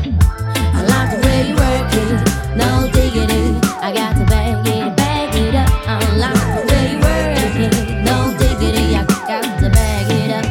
I like the way you work it, no diggity. I got to bag it up. I like the way you work it, no diggity. I got to bag it up.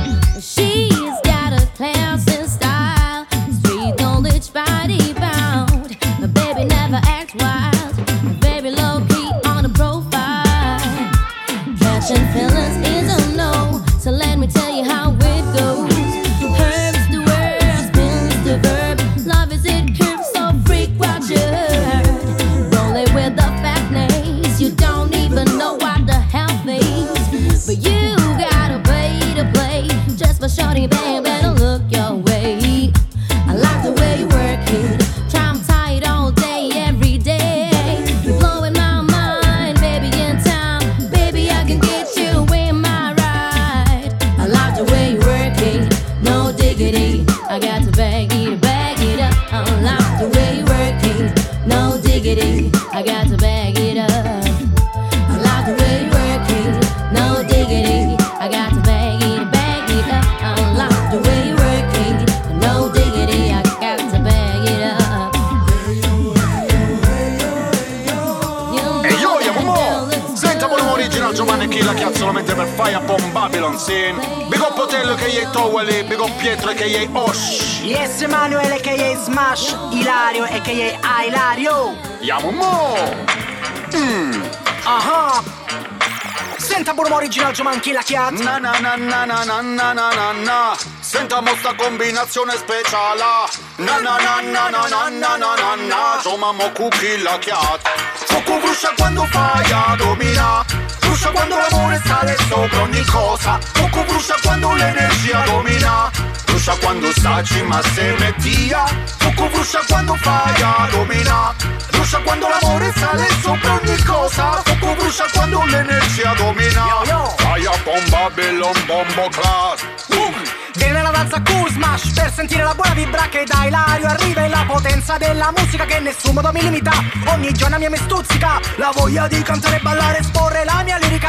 She's got a class and style, street knowledge, body bound. But baby never acts wild, very low key on the profile. Catching feelings is a no, so let me tell you how it goes. Herbs the word, spins the verb. Love is it curve, so freak what you heard. Rolling with the fatness, you don't even know what the hell means. But you gotta pay to play, just for shorty, baby, better look your way. I like the way you work it, trying tight all day, every day. You're blowing my mind, baby, in time. Baby, I can get you in my ride. I like the way you work it, no diggity. I got to bag it up. I like the way you work it, no diggity. I got to bag it up. I like the way you work it, no diggity. I got to bag it up. I like the way you work it, no diggity. I got to bag it up. Ehi yo, Yamomo! Senta buon original Giovanni Killa che ha solamente per Fire Upon Babylon scene. Big up Potello che è Toweli, big up Pietro che è Osh. Yes, Emanuele che è Smash, Ilario e che è Hilario. Yamomo! Aha! Senta buon original Giovanni la chiat. Na na na na na na na na na na. Senta mo sta combinazione speciale. Na na na na na na na na na na. Giovanni Cucchi la chiat. Fuoco brucia quando fai a dominare. Brucia quando l'amore sale sopra ogni cosa. Fuoco brucia quando l'energia domina. Brucia quando saci ma se mettia. Fuoco brucia quando fai a dominare. Brucia quando l'amore sale sopra ogni cosa. Fuoco brucia quando l'energia domina. Fire Upon Babylon Bombo Class. Viene la danza cool Smash per sentire la buona vibra che da Ilario arriva e la potenza della musica che nessun modo mi limita. Ogni giorno mi stuzzica la voglia di cantare, ballare, esporre la mia lirica.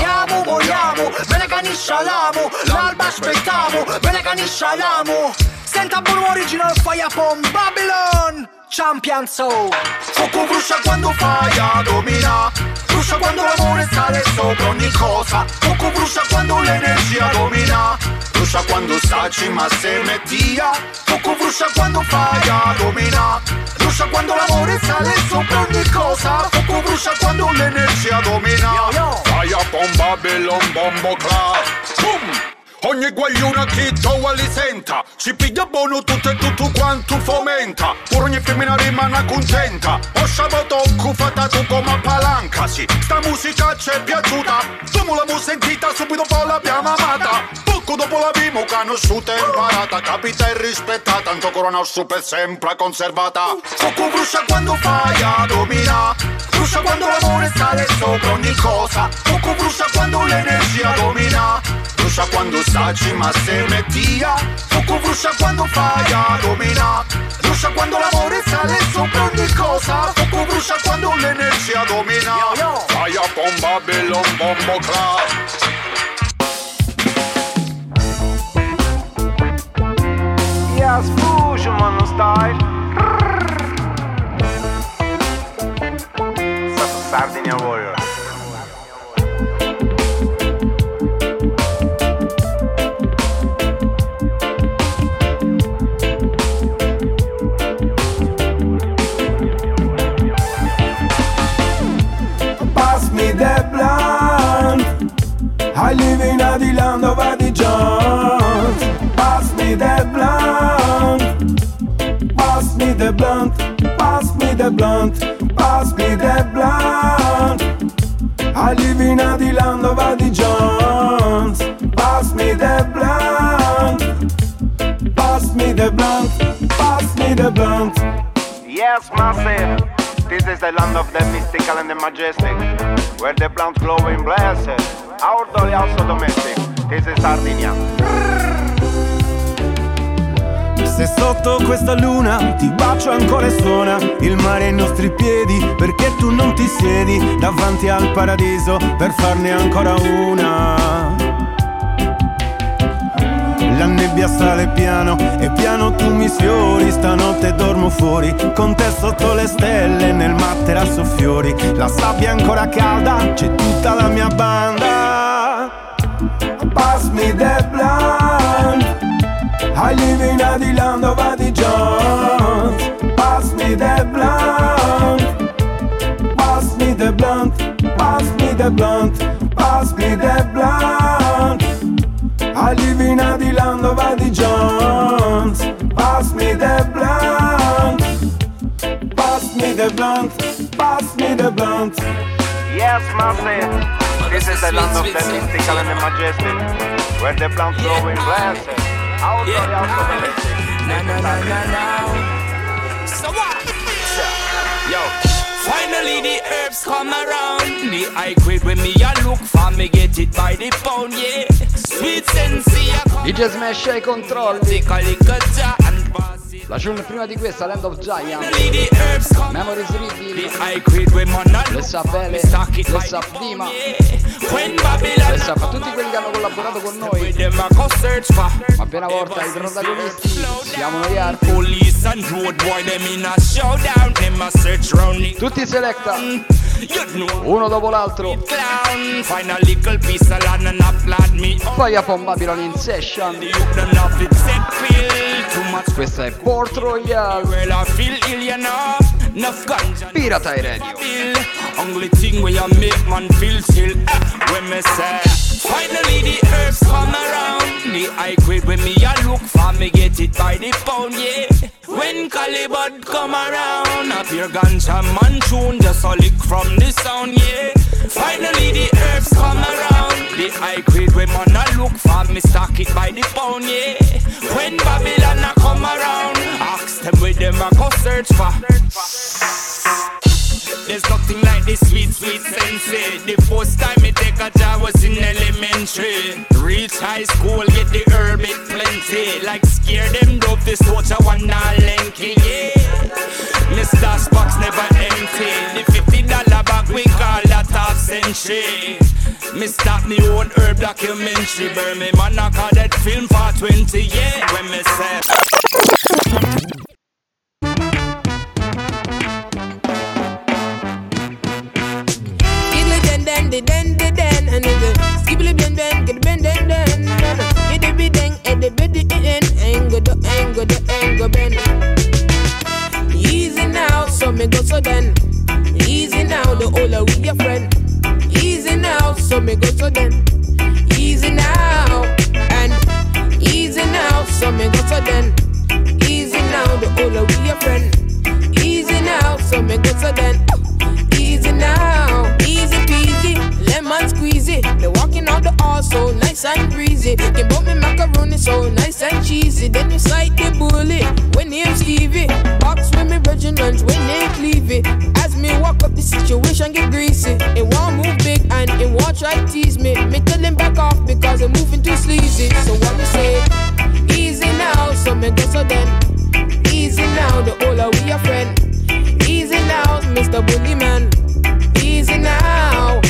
Vogliamo, me ne caniscialamo, l'alba aspettavo, me ne caniscialamo. Presenta buon original Fire Pom Babylon Champion Soul. Fuoco brucia quando fai a domina, brucia quando l'amore sale sopra ogni cosa. Fuoco brucia quando l'energia domina, brucia quando saci ma se mettia. Fuoco brucia quando fai a domina, brucia quando l'amore sale sopra ogni cosa. Fuoco brucia quando l'energia domina. Fire Pom Babylon Bombo Club. Boom! Ogni guagliona che trova li senta, ci piglia buono tutto e tutto quanto fomenta. Pur ogni femmina rimane contenta. O sciabotocco fatta tu come palanca, sì. Sta musica ci è piaciuta, dopo l'abbiamo sentita, subito poi l'abbiamo amata. Poco dopo l'abbiamo conosciuta e imparata, capita e rispettata, anche corona super sempre conservata. Fuoco brucia quando fai a domina, brucia quando l'amore sale sopra ogni cosa. Fuoco brucia quando l'energia domina, brucia quando saci ma se mettia. Fuoco brucia quando fai a domina, brucia quando l'amore sale sopra ogni cosa. Fuoco brucia quando l'energia domina. Fire Pom Babylon Bombo Club. Yes, fusion man style. Sardinia Warrior. Pass me the blunt. I live in the land of the Jones. Pass me the blunt. Pass me the blunt. Pass me the blunt. Pass me the blunt. I live in the land of the Jones. Pass me the blunt. Pass me the blunt. Pass me the blunt. Yes, massive. This is the land of the mystical and the majestic, where the plants glow in blessed, outdoor also domestic. This is Sardinia. Se sotto questa luna ti bacio ancora e suona il mare ai nostri piedi, perché tu non ti siedi davanti al paradiso per farne ancora una. La nebbia sale piano e piano tu mi sfiori, stanotte dormo fuori con te sotto le stelle nel materasso fiori. La sabbia è ancora calda, c'è tutta la mia banda. Pass me the blunt. I live in the land of the Jones. Pass me the blunt. Pass me the blunt. Pass me the blunt. Pass me the blunt. I live in the land of the Jones. Pass me the blunt. Pass me the blunt. Pass me the blunt. Yes, massive. This is the land of the mystical and the majestic, where the plants grow in blessed. Outdoor also domestic. So what? Yo, finally the herbs come around. The high grade when me a look for me get it by the pound, yeah. Sweet sensei. DJ Smash ai controlli. Take a lick of jar and pass it. La tune prima di questa, Land of Giant, Memories Reading, le sa bene, le sa prima, le sa tutti quelli che hanno collaborato con noi. Ma appena volta i protagonisti siamo noi altri. Tutti selecta, uno dopo l'altro. Fire Pom Babylon in session. Questa è Port Royal Piratai Radio. Only thing where you make man feel chill when me say finally the herbs come around. The high grade when me a look for me get it by the pound, yeah. When Calibut come around, a pure ganja man tune just a lick from the sound, yeah. Finally the herbs come around. The high grade when man a look for me stock it by the pound, yeah. When Babylon a come around, ask them where them a go search for. There's nothing like this sweet, sweet sensei. The first time me take a job was in elementary. Reach high school, get the herb it plenty. Like scare them dope, this torture one not lanky, yeah. Mr. Spock's never empty. The $50 bag we call that off century. Me stop me own herb documentary. Burn me man I call that film for 20 years. When me say den and the skibble ben ben get ben den it be ding and the bid in ango ben easy now so me go so then easy now the older we your friend easy now so me go so then easy now and easy now so me go so then easy now the older we your friend easy now so me go so then easy now easy peasy lemon squeezy they're walking out the hall so nice and breezy can bought me macaroni so nice and cheesy then you sight the bully when name Stevie box with me virgin lunch when they leave it as me walk up the situation get greasy it won't move big and it won't try tease me tell him back off because I'm moving too sleazy so what me say easy now so me go so then easy now the older we your friend easy now Mr. Bully Man easy now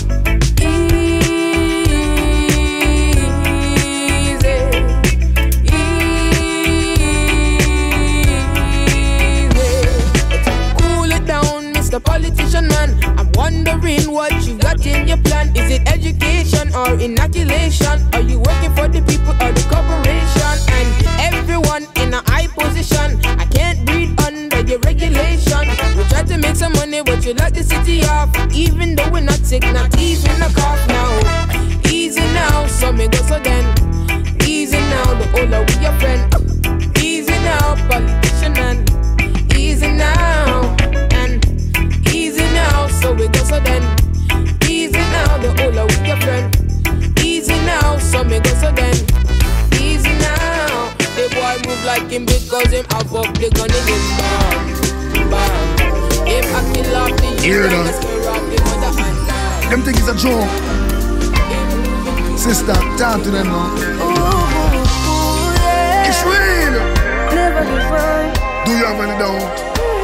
the politician man, I'm wondering what you got in your plan. Is it education or inoculation? Are you working for the people or the corporation? And everyone in a high position, I can't breathe under your regulation. We try to make some money, but you let the city off. Even though we're not sick, not even a cough now. Easy now, so me go so then. Easy now, the older we your friend. Easy now, politician man. Easy now. Easy now, so we go so then. Easy now, the older with your friend. Easy now, so me go so then. Easy now, the boy move like him because him have up the gun in him bam. Him acting like the youth and the square off the mother and them think it's a joke. Sister, talk to them now. It's real. Never divine. Do you have any doubt?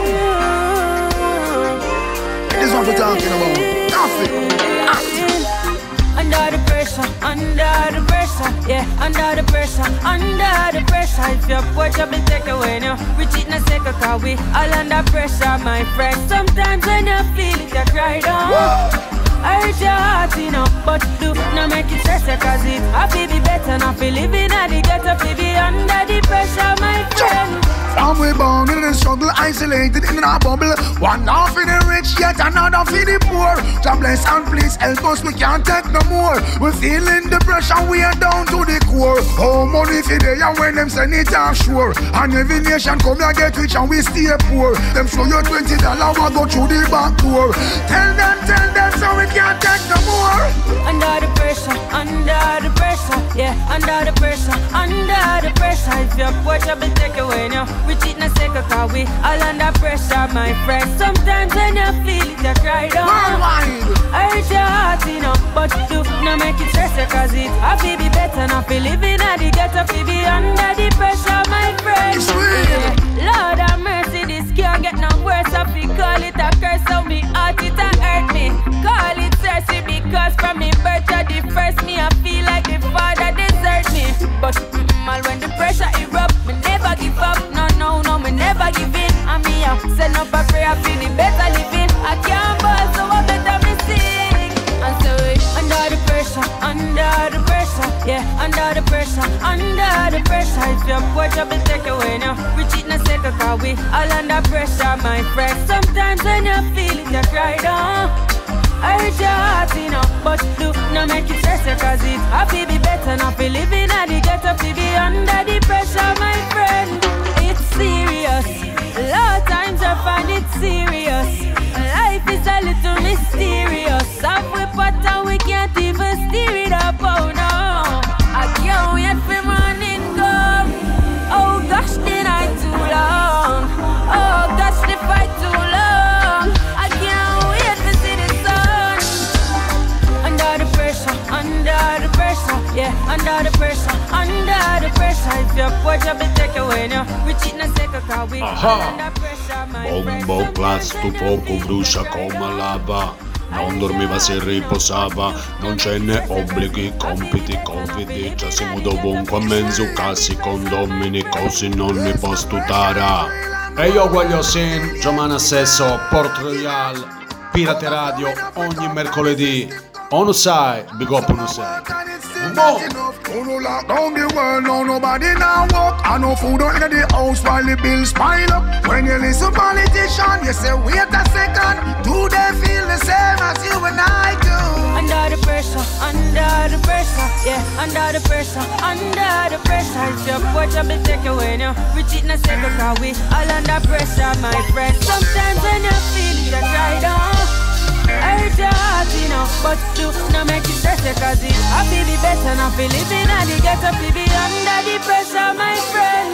This is what we're talking about. Nothing. Under the pressure, yeah, under the pressure. If your poor job is take away now, we cheat na second cause we all under pressure, my friend. Sometimes when you feel it, you cry down. I hurt your heart, you know, but do not make it stress cause it I feel be better, not feel living at the ghetto, feel be under the pressure, my friend. And we born in the struggle, isolated in a bubble. One half for the rich, yet another for the poor. God bless and please help us, we can't take no more. We're feeling the pressure, we are down to the core. Oh, money for they and when them send it offshore. And every nation come here get rich and we stay poor. Them show you $20, we go through the back door. Tell them, so we can't take no more. Under the pressure, yeah, under the pressure. If your poor job is take away now, we cheat na second cause we all under pressure, my friend. Sometimes when you feel it, you cry down. I hurt your heart, you know, but do not make it stress cause it I feel be better, not feel living at the ghetto, feel be under the pressure, my friend. Yeah. Lord have mercy, this can't get no worse. I feel call it a curse, so me heart it a hurt me. Call it thirsty because from me birth to the first me I feel like the father desert me. But all when the pressure erupt, me never give up. No, me never give in. And me I send up a prayer for the better living. I can't ball, so I better me sing. And so under the pressure, yeah, under the pressure. If your poor job is take away now, we cheat na second cause we all under pressure, my friend. Sometimes when you feel it, you cry down. I hurt your heart, you know, but do not make it stress cause it I feel be better, not feel living at the ghetto, feel be under the pressure, my friend. It's serious, a lot of times I find it serious. Life is a little mysterious. Have we pot and we can't even steer it up, oh no. I can't wait for morning come. Oh gosh, the night too long. Oh gosh, the fight too long. I can't wait to see the sun. Under the pressure, yeah, under the pressure. If your poor job is take away now, we cheat na second cause we under pressure, my friend. Bombo plastu poco brucia come lava. non dormiva, si riposava, non ce ne obblighi, compiti, confidi, già siamo dovunque a mezzo cassi, condomini, così non mi può stutare. E io voglio sin, Giomana Sesso, Port Royal, Pirate Radio, ogni mercoledì. On sai, big up on sai. Who lock down the world, now nobody now walk. I know food under the house while the bills pile up. When you listen politician, you say wait a second. Do they feel the same as you and I do? Under the pressure, yeah, under the pressure, if your watch up and take away now, we cheat in a second, cause we all under pressure, my friend. Sometimes when you feel it, you try down, hurt your heart, you know, but do not make it stress, cause it happy be better, not feel living and you get up to be under the pressure, my friend.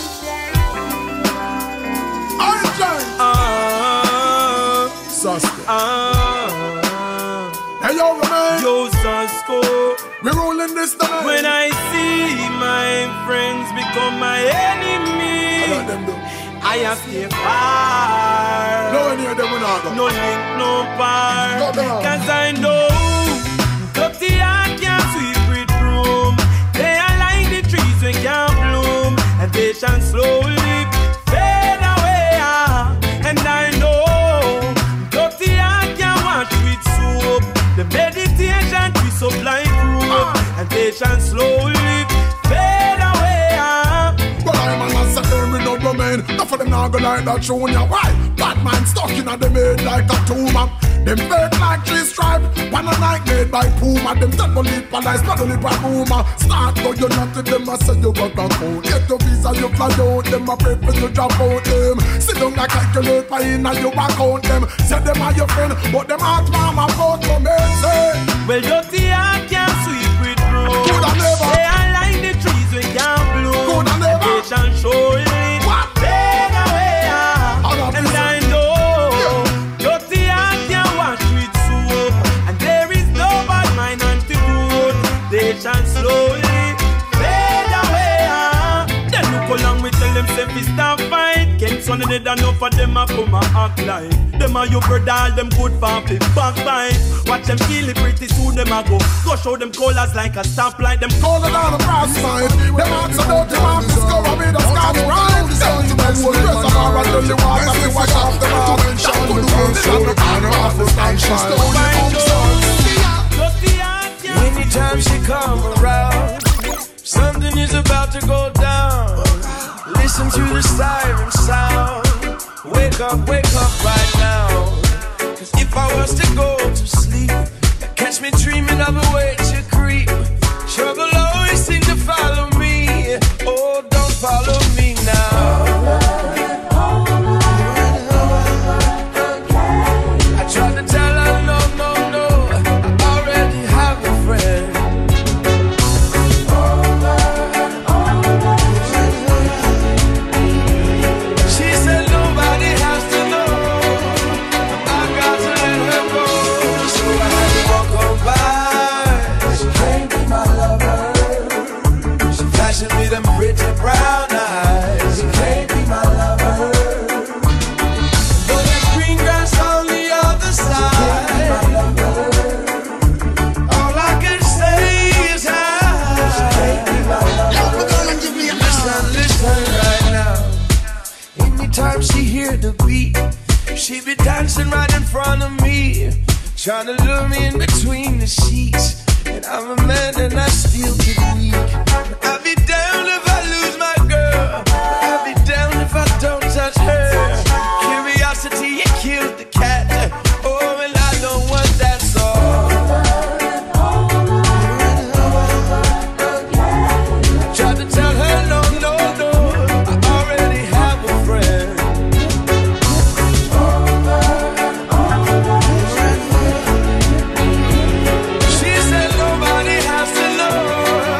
Hey yo, man. Yo, Sasko. We rolling this time. When I see my friends become my enemy, I have to far. No any of them will not go. No link, no bar. Cause I know dirty heart can't sweep with broom. They are like the trees we can't bloom, and they shall slowly fade away. And I know dirty heart can't wash with soap. The meditation twist up like rope, and they shall slowly fade away. But I'm an answer with no domain. Enough of them now go like that junior. Why? Batman stuck in the made like a tumor. Them fake like three stripe. One a night made by Puma. Them double lip and ice, double lip and rumor. Start go you not to them, I say you got back home. Get your visa, you fly out. Them a pray for you drop out them. Sit down like calculate by in and you back out them. Say them are your friend, but them heart mama vote for me. Say, well, dirty heart can't sweep with broom. Could I never? They are like the trees we can't bloom. Could I never? They shall surely fade away. And I know dirty heart can't wash with soap, and there is no bad mind antidote. They shall slowly fade away. Then look along we tell them say we stop fight. Can't son of enough of them a come a act like them a your brother, all them good for backbite. Watch them kill it pretty soon them a go show them colors like a stoplight. Them color down the brass side. Them hearts are dirty, man. Discover me the scotch bride. Tell you the whole rest of our until you walk and you wash off the mouth. Down to the world, down the corner of the sunshine. Anytime she come around, something is about to go down. Listen to the siren sound. Wake up right now. Cause if I was to go to sleep, catch me dreaming of a way to creep. Trouble always seem to follow me. Oh, don't follow me now. I tried to tell her no, I already have a friend. She said nobody has to know. I got to let her go. So I had to walk on by. She can't be my lover. She flashing me them pretty brown eyes. She can't be my lover. But there's green grass on the other side. All I can say is She can't be my lover. Listen right now. Anytime she hear the beat, she be dancing right in front of me, trying to lure me in between the sheets. And I'm a man and I still get weak. I'll be down if I lose my girl. I'll be down if I don't touch her. Curiosity, it killed the cat. Oh, and I don't want that song. I tried to tell her no, I already have a friend. She said nobody has to know.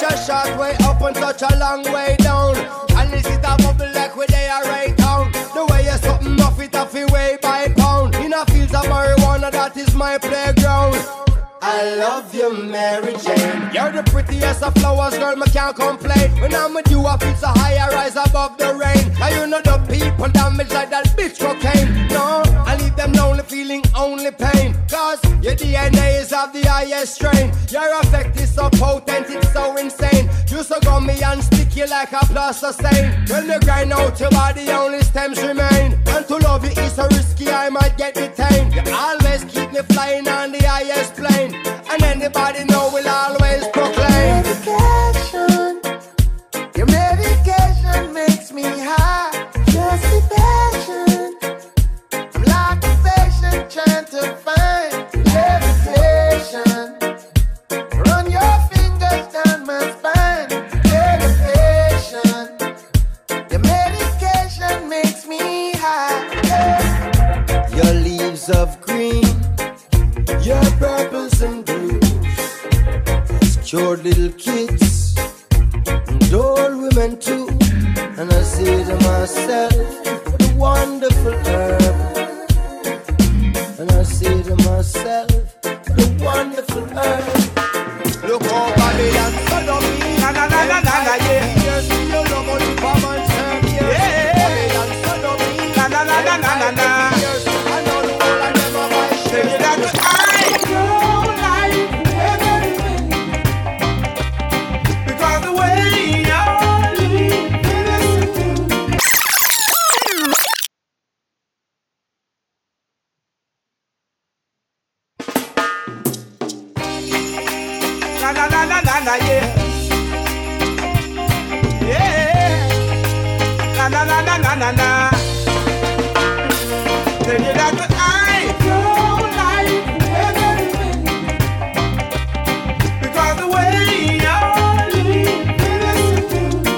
a short way up and touch a long way down. And this is a bubble like where they are right down. The way you're something off it off your way by pound. In a fields of marijuana, that is my playground. I love you, Mary Jane. You're the prettiest of flowers, girl, me can't complain. When I'm with you, I feel so high, I rise above the rain. And you know the people damage like that bitch cocaine. No, I leave them lonely, feeling only pain. Cause your DNA is of the highest strain. Your effect is so potent, it's so insane. You so gummy and sticky like a plaster stain. When you grind out your body, only stems remain. And to love you is so risky, I might get detained. You always keep me flying on the highest plane. And anybody know will always proclaim medication. Your medication makes me high. Just be patient. I'm like a patient trying to find levitation. Run your fingers down my spine. Levitation. Your medication makes me high. Your leaves of green, your purples and blues, cured little kids and old women too. And I say to myself, the wonderful herb. And I say to myself, the wonderful herb. Look how Babylon sodomy, na na na na na na, yeah. Yes, you know how to come and serve, yeah. Babylon sodomy, na na na na na na na. Yes, I know the whole of them are my shit. I don't like everything because the way you're living is na na na na na na, yeah. Yeah. Na na na na na na na. Tell you that I don't like everything because the way you're living is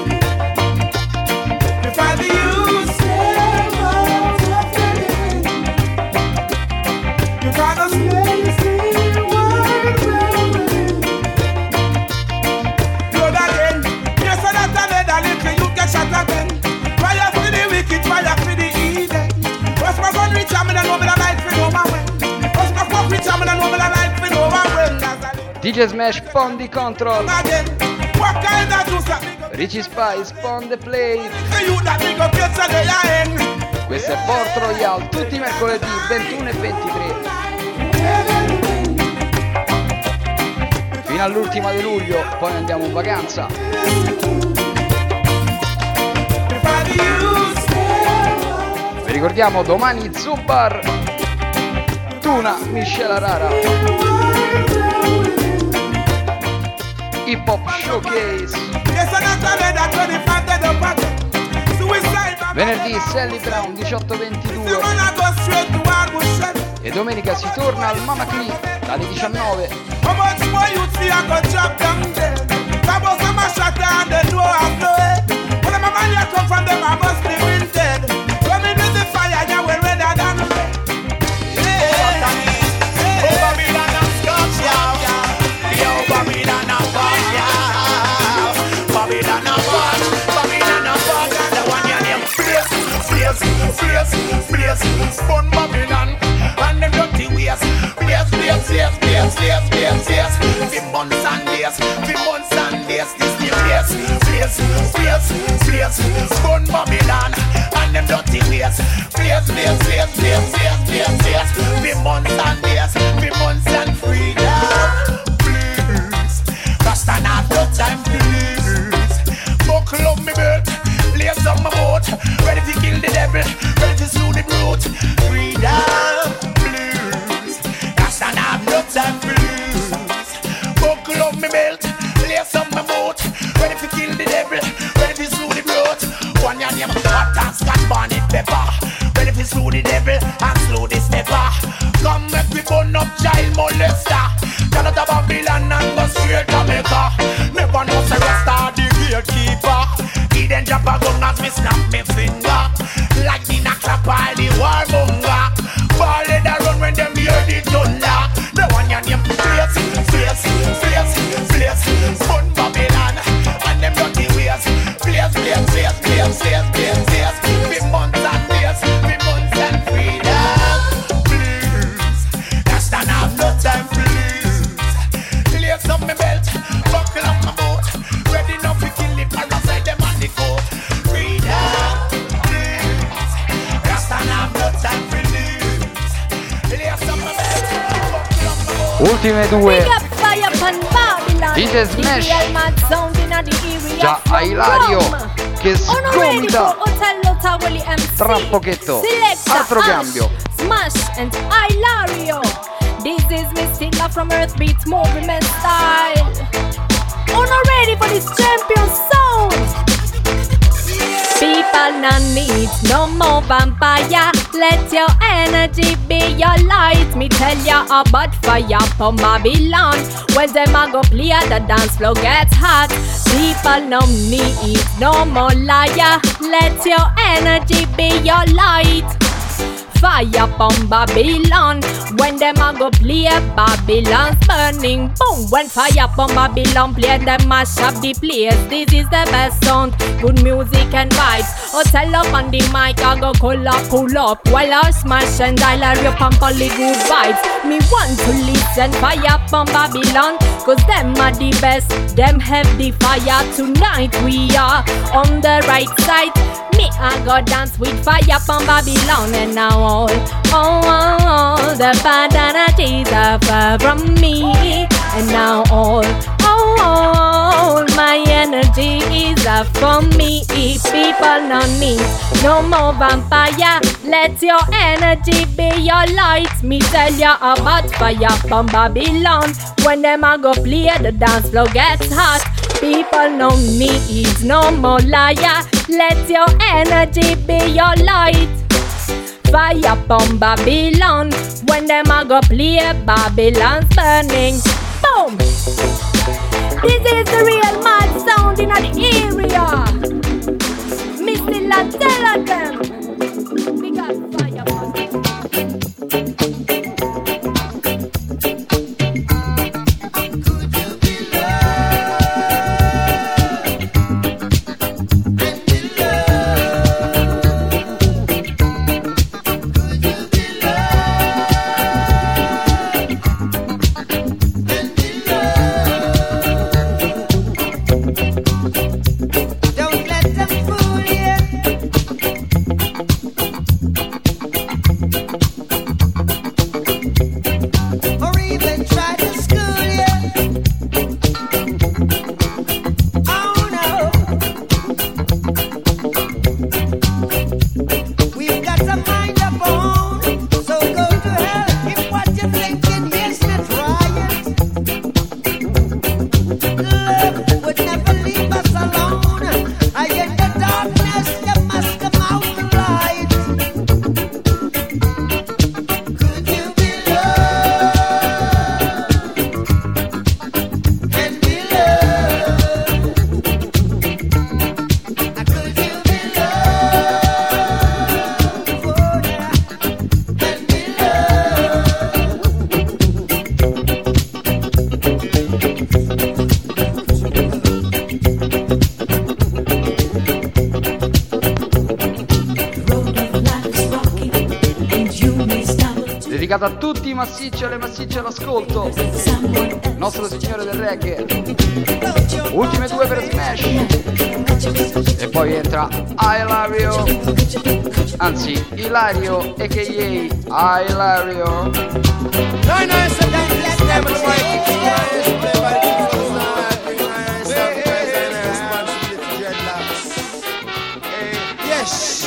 if I be you step out of everything, you gotta stay still one way. Do that again. Yes, I not a little you get shot again. Fire for the wicked, fire for the evil. What's my gun reach? I'm in a moment of life for no man. What's my fuck reach? I'm in a moment of life for no man. DJ Smash, Pondi Control. What kind of do something? Richie Spice, Pon the Play. For you that big up your Sunday end. Questo è Port Royal, tutti i mercoledì 21 e 23. Fino all'ultima di luglio, poi andiamo in vacanza. Vi ricordiamo domani Zubar, Tuna, Michela Rara, Hip Hop Showcase. Venerdì Sally Brown 18:22 e domenica si torna al Mama Clee dalle 19. Spun Babylon and them dirty ways. Yes. We months and days. This new place. Spun Babylon and them dirty ways. Yes. We months and days. We months and freedom. Please, Rasta not no time, please. Buckle up me belt, lace up my boat. Ready to kill the devil, ready to slew the brute. Freedom, please. Rasta not have no time, please. Buckle up me belt, lace up my boat. Ready to kill the devil, ready to slew the brute. One your name hot and Scotch bonnet pepper. Ready to slew the devil and slew the stepper. Come make me burn up child molester. Turn out of Babylon and go straight to Mecca. Never know say Rasta the gatekeeper. He then drop a gun as me snap me finger. Lightning a clap all the warmonger. Ball head a run when them hear the thunder. The one your name face. Spun Babylon Ultime due. Big up fire upon Babylon. DJ Smash. The real mad sound in the area Già from a Ilario Rome. che sgomita Otello Tavoli MC. tra pocchetto. Selecta Altro Ash, cambio. Smash and Ilario. This is Miss Tilla from Earth Beats Movement Style. Not ready for this champion sound. People no need no more vampire. Let your energy be your light. Me tell ya about fire from Babylon. When them a go play, the dance floor gets hot. People no need no more liar. Let your energy be your light. Fire from Babylon. When them a go play, Babylon's burning. Boom. When fire from Babylon play, them mash up the place. This is the best sound, good music and vibes. Tell up on the mic, I go pull up. While I smash and Ilario pump all the good vibes. Me want to listen fire from Babylon, cause them are the best, them have the fire. Tonight we are on the right side. Me I go dance with fire from Babylon. And now all the bad energies are far from me. And now all my energy is up from me. People no need no more vampire. Let your energy be your light. Me tell ya about fire from Babylon. When them a go play, the dance floor gets hot. People no need no more liar. Let your energy be your light. Fire from Babylon. When them a go play, Babylon's burning. Boom! This is the real mad sound in the area. Missy La tell them. We got fire from dedicata a tutti i massicci e le massicce all'ascolto. Nostro Signore del Reggae. Ultime due per Smash. E poi entra Ilario. Anzi, Ilario a.k.a. Ilario. Yes.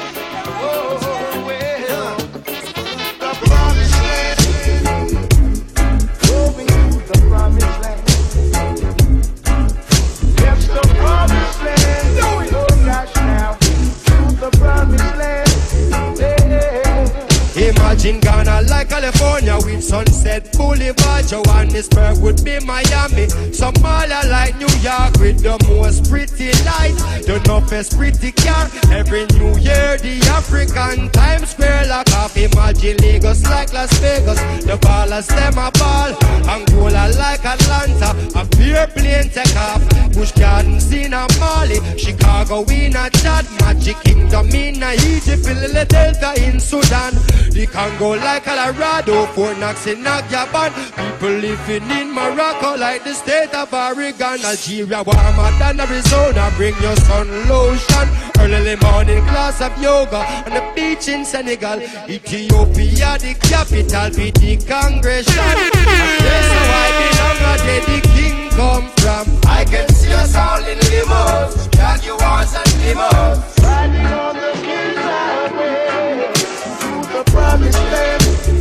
Imagine Ghana like California with Sunset Boulevard. Johannesburg would be Miami. Somalia like New York with the most pretty lights. The toughest pretty car. Every New Year the African Times Square lock off. Imagine Lagos like Las Vegas. The ballers them a ball. Angola like Atlanta. A pure plane take off. Busch Gardens in a Mali. Chicago in a Chad. Magic Kingdom in a Egypt. Philadelphia in Sudan. The Congo like Colorado, Fort Knox in Nagyaban. People living in Morocco like the state of Oregon. Algeria warmer than Arizona. Bring your sun lotion. Early morning class of yoga. on the beach in Senegal. Ethiopia, the capital, be the congregation. That's how I belong, where the king come from. I can see us all in limos, Jaguars and limos, riding on the king's highway to the promised land.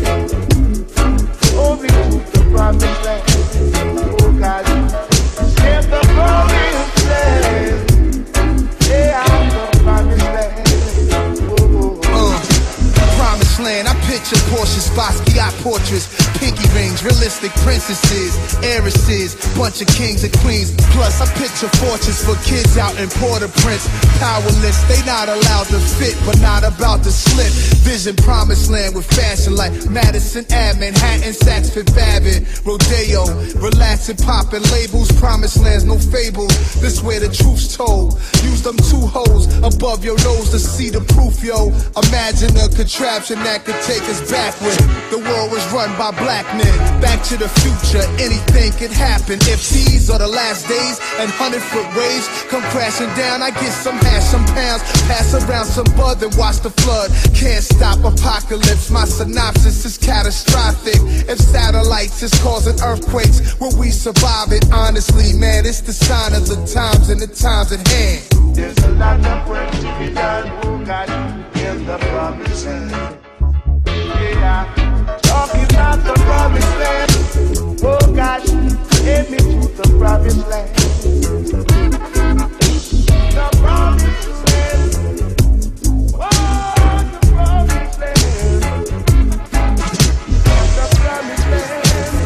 Oh, we to the promised land. Oh God, get the promised land. Yeah, I'm the promised land. Promised land, I picture Porsches, Basquiat portraits, pinky rings, realistic princesses, heiresses, bunch of kings and queens. Plus, I picture fortunes for kids out in Port-au-Prince. Powerless, they not allowed to fit, but not about to slip. Vision promised land with fashion like Madison Ave, Manhattan, Saks Fifth Avenue, Rodeo, relaxing, popping labels. Promised lands, no fables. This where the truth's told. Use them two holes above your nose to see the proof, yo. Imagine a contraption that could take us backward. The world was run by black men. Back to the future, anything could happen. If these are the last days and 100-foot waves come crashing down, I get some hash, some pounds, pass around some bud, then watch the flood. Can't stop apocalypse, my synopsis is catastrophic. If satellites is causing earthquakes, will we survive it? Honestly, man, it's the sign of the times and the times at hand. There's a lot of work to be done. Oh God, here's the promised land. Yeah, talking about the promised land. Oh God, take me to the promised land. The promised land. Oh, the promised land. The promised land.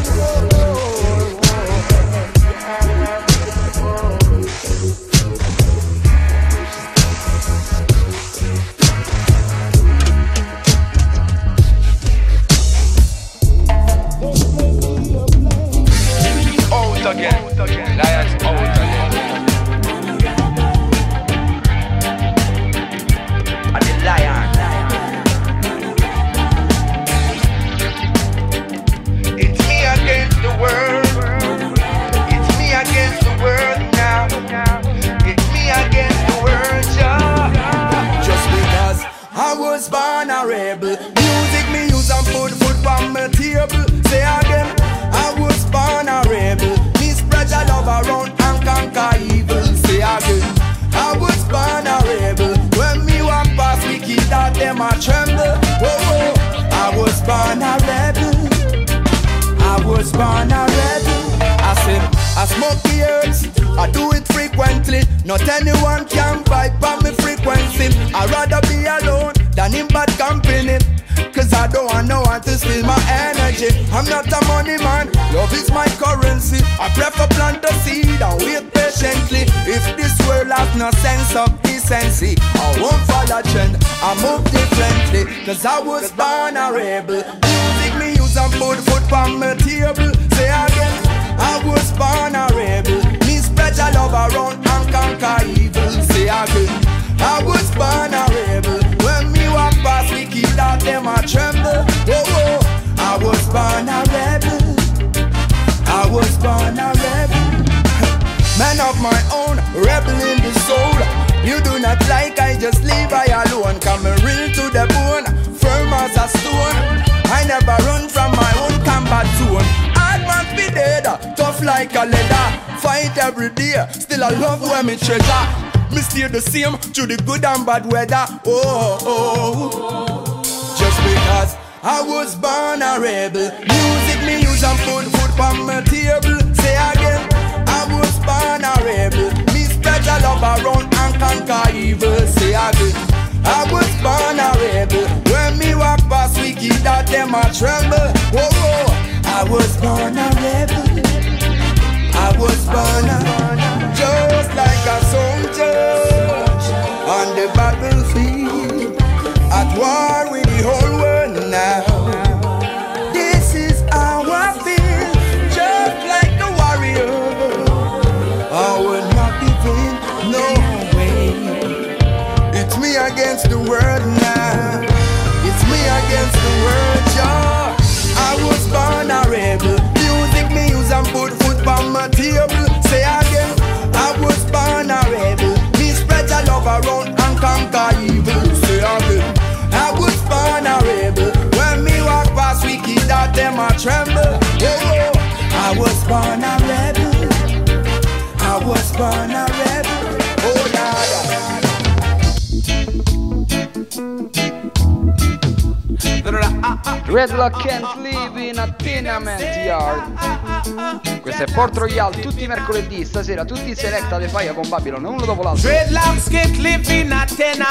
Again, Lions out again. And the lion. It's me against the world. It's me against the world now. It's me against the world, yeah. Just because I was born a rebel, music me use and put food on my table. Say again, I was born a rebel. Spread your love around and conquer evil. Say again, I was born a rebel. When me walk past, we keep that them a tremble. Whoa, I was born a rebel. I was born a rebel. I said, I smoke the herbs, I do it frequently. Not anyone can vibe on me frequency. I'd rather be alone than in bad company. Cause I don't want no one to steal my energy. I'm not a money man, love is my currency. I prefer plant a seed and wait patiently. If this world has no sense of decency, I won't follow trend, I move differently. Cause I was born a rebel. Music me use and put food on my table. Say again, I was born a rebel. Me spread your love around and conquer evil. Say again, I was born a rebel. When me walk past, we keep that them a tremble. Whoa, I was born a rebel. I was born a rebel. Man of my own, rebel in the soul. You do not like, I just leave I alone. Coming real to the bone, firm as a stone. I never run from my own combat zone. Hard must be dead, tough like a leather. Fight every day, still I love where me treasure. Me stay the same through the good and bad weather. Oh. Just because I was born a rebel. Music me use and put food on my table. Say again, I was born a rebel. Me spread your love around and conquer evil. Say again, I was born a rebel. When me walk past, we keep that them a tremble. Whoa, I was born a rebel. I was born a just like a soldier on the battlefield, at war with the whole world now. This is how I feel, just like the warrior. I will not give in, no way. It's me against the world now. It's me against the world, yeah. I was born a rebel. Music me use and put food on my table. Say again, I was born a rebel. Me spread your love around and conquer evil. Say again, Dreadlock Can't Live in a Tenement Yard. Questo è Port Royal, tutti i mercoledì, stasera tutti i selecta le Fire con Babylon, uno dopo l'altro. Dreadlocks can't live in a tenement.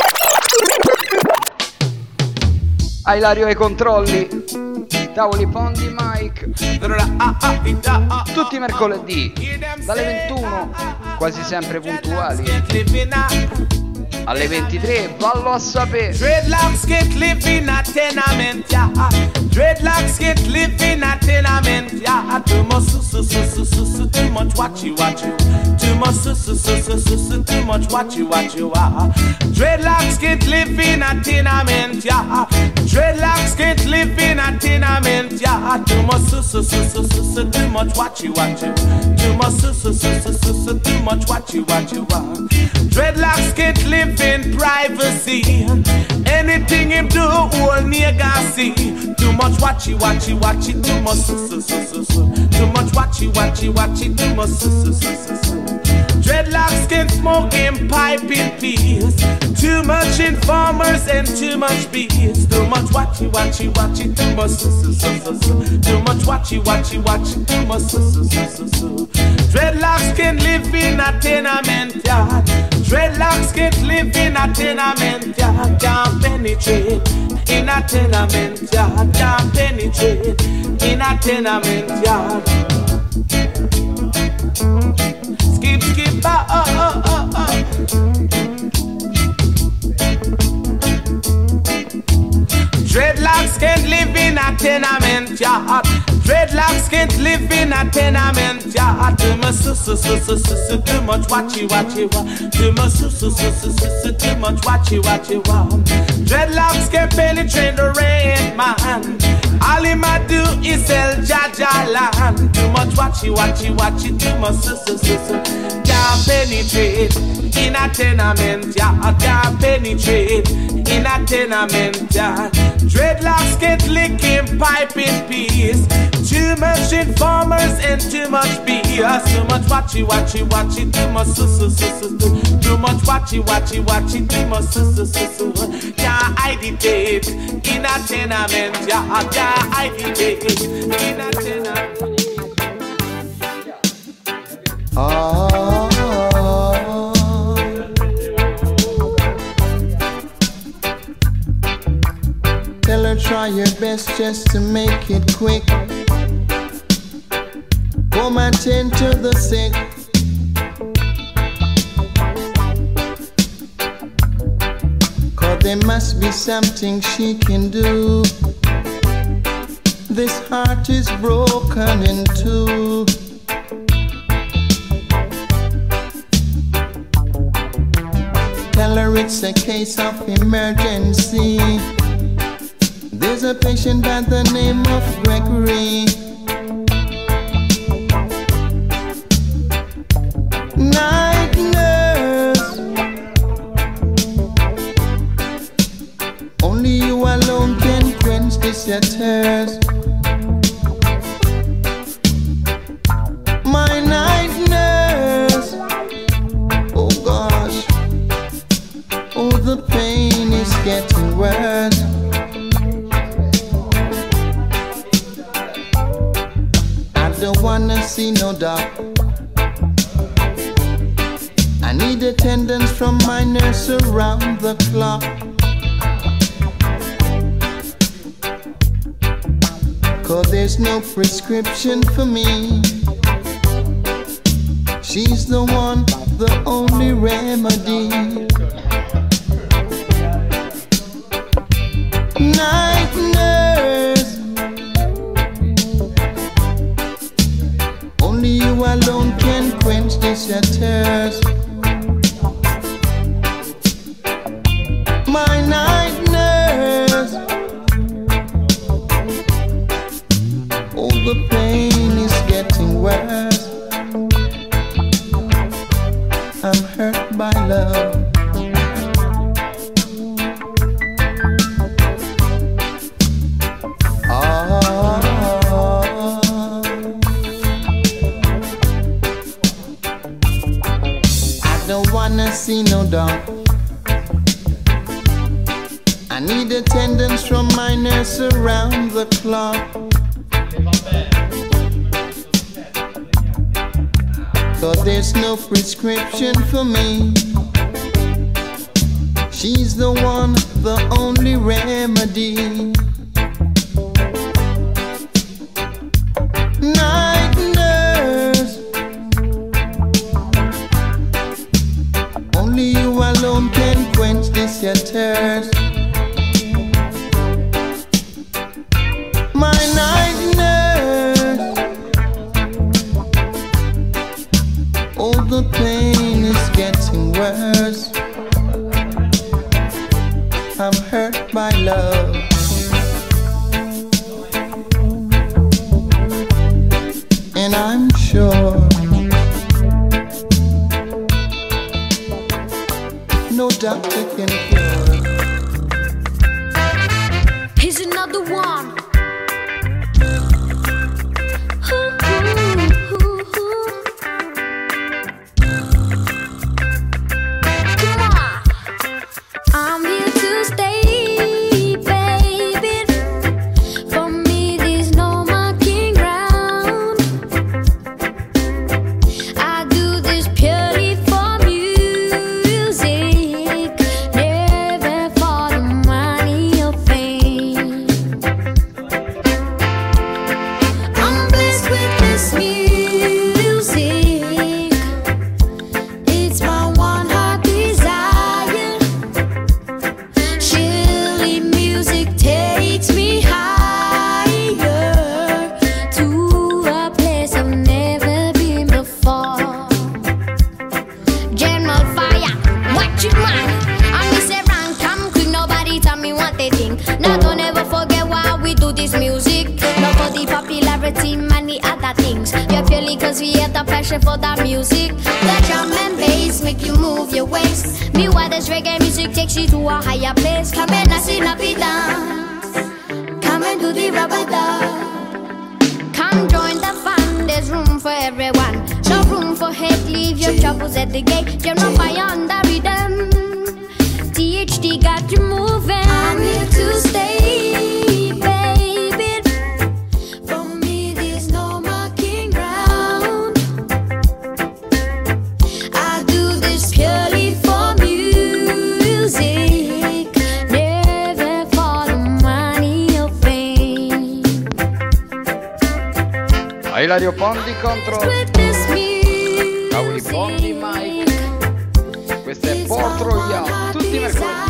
A Ilario ai controlli, tavoli Pondi Mike. Tutti i mercoledì dalle 21, quasi sempre puntuali, alle 23 Vallo a sapere. Dreadlocks can't live in a tenement, yeah. Dreadlocks can't live in a tenement, yeah. Too much too much watch you. Too much too much watch you. Dreadlocks can't live in a tenement, yeah. Dreadlocks can't live in a tenement, yeah. Too much too much watch you. Too much too much watch you. Dreadlocks can't live in privacy. Anything him do, all nigga see. Too much watchy. Too much watchy. Too much. Dreadlocks can smoke and pipe in peace. Too much informers and too much bees. Too much watchy. Too much. Too much watchy. Too much. Dreadlocks can live in a tenement yard. Dreadlocks can't live in a tenement yard. Can't penetrate in a tenement yard. Can't penetrate in a tenement yard. Skip, Dreadlocks can't live in a tenement yard. Dreadlocks can't live in a tenement yard. Too much watchy. Too much watchy. Dreadlocks can penetrate the rain, man. All him a do is sell Jaja land. Too much watchy. Too much can't penetrate in a tenement yard. Can't penetrate in a tenement yard. Dreadlocks get licking pipe in peace. Too much informers and too much BS. Too much watchy. Too much Too much watchy. Too much can't hide it in a tenement yard. Can't hide it in a tenement. Tell her try your best just to make it quick. Come and tend to the sick. Cause there must be something she can do. This heart is broken in two. Tell her it's a case of emergency. There's a patient by the name of Gregory. Night nurse, only you alone can quench this thirst. My night nurse, oh gosh, oh the pain is getting worse. Don't wanna see no doc. I need attendance from my nurse around the clock. Cause there's no prescription for me. She's the one, the only remedy. Night nurse, only you alone can quench this thirst. My night nurse, oh the pain is getting worse. I'm hurt by love. See no doubt. I I need attendance from my nurse around the clock. But there's no prescription for me. She's the one, the only remedy. Night nurse, only you alone can quench this your thirst. My night nurse, oh, the pain is getting worse. I'm hurt by love. And I'm sure no doctor can cure. Here's another one. I'm here to stay, baby. For me, there's no marking ground. I do this purely for music, never for the money or fame. I'm blessed with this music. It's my one heart desire. Surely music takes me higher to a place I've never been before. General Fire, watch it man. I miss a rank, come quick, nobody tell me what they think. Now don't ever forget why we do this music. Not for the popularity, many other things. You're purely cause we have the passion for the music. The drum and bass make you move your waist. Me why this reggae music takes you to a higher place. Come and sing a bit dance. Come and do the rubber dub. Come join the fun, there's room for everyone. No room for hate, leave your troubles at the gate. General Fire on the rhythm. THD got you moving. I'm here to stay, baby. For me, there's no marking ground. I do this purely for music, never for the money or fame. A Ilario Pondi contro Paoli Pondi Mike. Questo è Port Royale, tutti i mercoledì.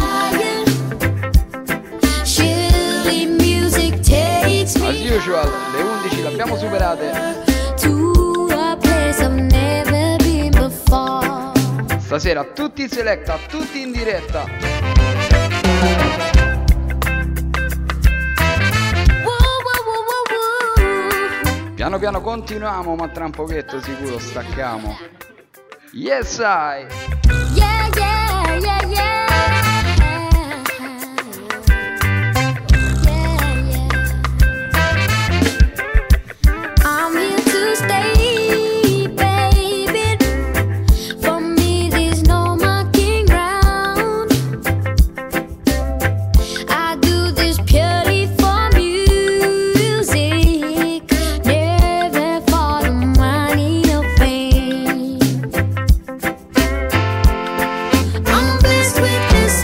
Surely music takes As me usual, le 11 le abbiamo superate. to a place I've never been before. Stasera tutti in selecta, tutti in diretta. Piano piano continuiamo, ma tra un pochetto sicuro staccamo. Yes I. Yeah, yeah, yeah, yeah. I'm here to stay, baby. For me, there's no marking ground. I do this purely for music, never for the money or fame. I'm blessed with this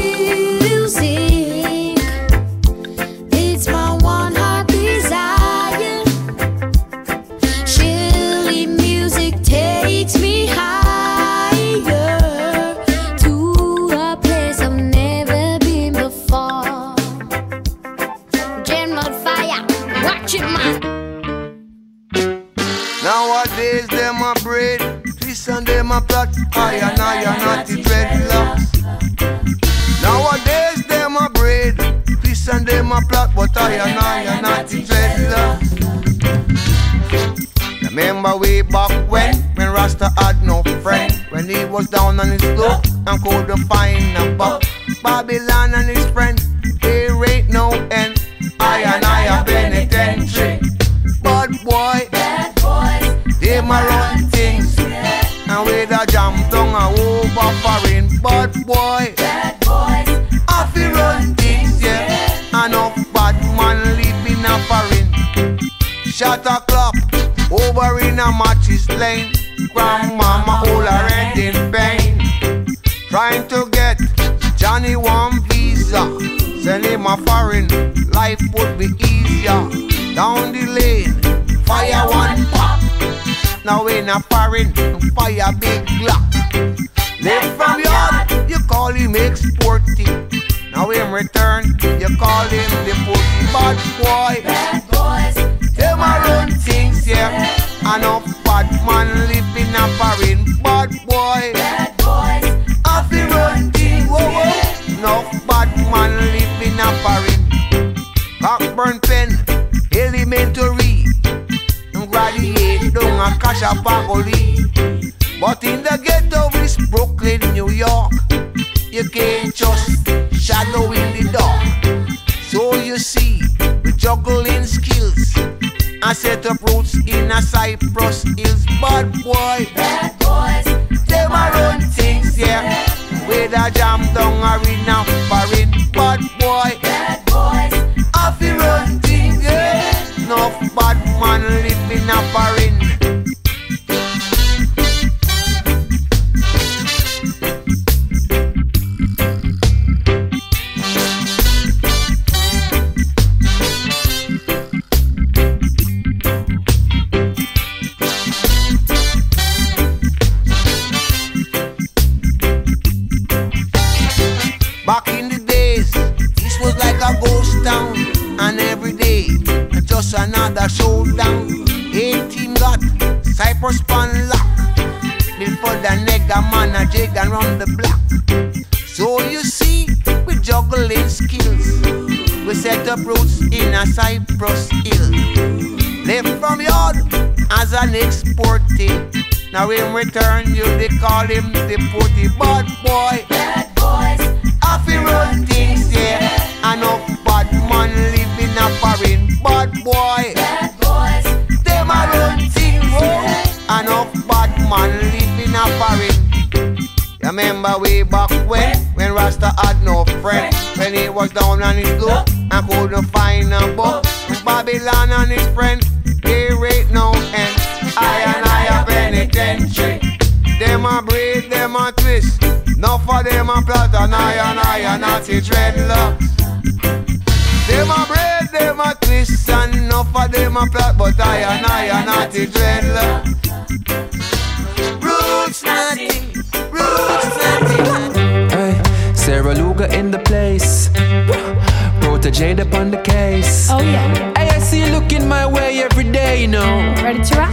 music. It's my one heart desire. Surely music takes me higher to a place I've never been before. General Fire, watch it man. Nowadays them a braid, twist and them a plot. I and I are not the dreadlocks. Nowadays them a braid, twist and them a plot, but I and I are not the dreadlocks. Remember way back when Rasta had no friend, when he was down on his luck and couldn't find a buck. Babylon and his friend, there ain't no end. I and I are penitentiary. But boy, bad boys, they ma run things, and with a jam down a over foreign. But boy, bad boys, I feel run things. shot o'clock over in a Matches Lane. Grandmama all her head in pain, trying to get Johnny one visa. Send him a foreign, life would be easier. Down the lane, fire one pop. Now in a foreign, fire big Glock. Live from yard, you call him exporty. Now in return, you call him the putty bad boy. Bad boys, them a run things, yeah. Enough bad man live in a foreign. Bad boy, bad boys, have to run things, whoa, whoa. Enough bad man live in a foreign. Cockburn pen, elementary. Graduate down a cash a faculty. But in the ghetto is Brooklyn, New York, you can't just shadow in the dark. So you see, we juggling skills. I set up roots in a Cypress Hills. Bad boy, bad boys, them a run things, yeah. With a jam down arena foreign. Bad boy, bad boys, have to run things, yeah. Enough bad man live in a foreign. Back in the days, this was like a ghost town, and every day just another showdown. 18 got Cypress pan lock. Bill for the nigga man a jig and run the block. So you see, we juggling skills. We set up roots in a Cypress Hill. Live from yard as an exporting. Now in return you they call him the putty bad boy. Bad boys, have to run things, yeah. Enough bad man live in a foreign. Bad boy, bad boys, them a run things, oh. Enough bad man live in a foreign. You remember way back when Rasta had no friend, when he was down on his luck and couldn't find a book. Babylon and his friend, they rate no end. I a penitentiary. Them a braid, them a twist. Enough of them a plot and I naughty dreadlocks. Them a braid, them a twist, and enough of them a plot, but I naughty dreadlocks. Roots naughty, roots naughty. Hey, Sarah Luga in the place. Protege upon the case. Oh yeah. Hey, I see you looking my way every day, you know. Ready to rock?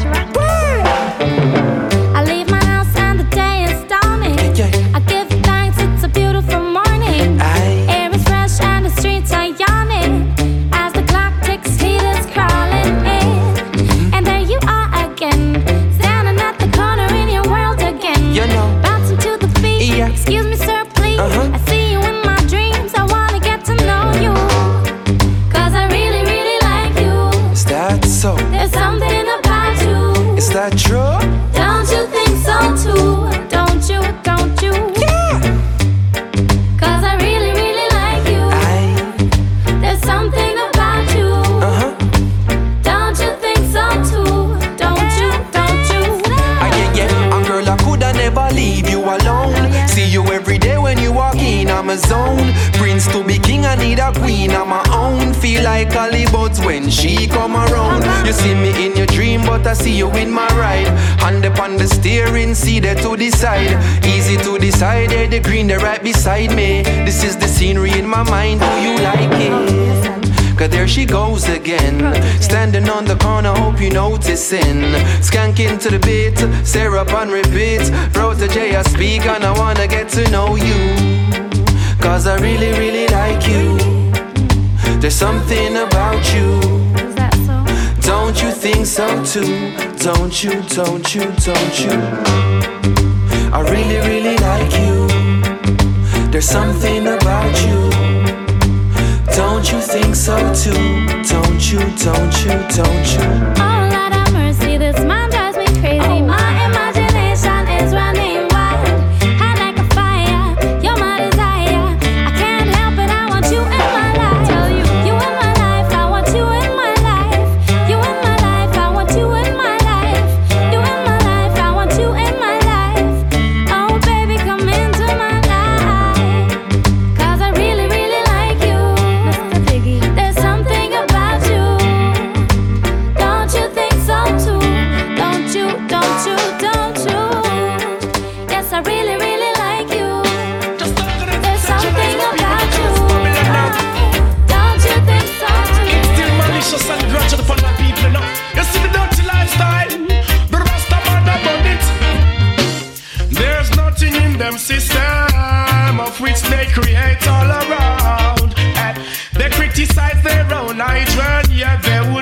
I leave my house and the day is dawning. I give thanks, it's a beautiful morning. Air is fresh and the streets are yawning. As the clock ticks, heat is crawling in. And there you are again, standing at the corner in your world again. You know. Bouncing to the beat. Yeah. Excuse me, sir, please. I see you in my dreams. I wanna get to know you. Cause I really, really like you. Is that so? There's something about you. Is that true? Don't you think so too? Don't you, don't you? Yeah. Cause I really, really like you. There's something about you. Don't you think so too? Don't you, don't you? Yeah. And girl, I coulda never leave you alone. See you every day when you walk in, I'm a zone. Prince to be king, I need a queen, I'm my own. Feel like Hollywood when she come around. You see me in your dream, but I see you in my ride. Hand upon the steering, see there to decide. Easy to decide, yeah, the green, they're right beside me. This is the scenery in my mind, do you like it? Cause there she goes again, standing on the corner, hope you noticing. Skanking to the beat, Sarah on repeat. Protege, I speak and I wanna get to know you. Cause I really, really like you. There's something about you. Is that so? Don't you think so too? Don't you, don't you, don't you? I really, really like you. There's something about you. Don't you think so too? Don't you, don't you, don't you? Oh, Lord have mercy, this man drives me crazy. My imagination is running wild. Hot like a fire, you're my desire. I can't help it, I want you in my life. Tell you, you in my life, I want you in my life. You in my life,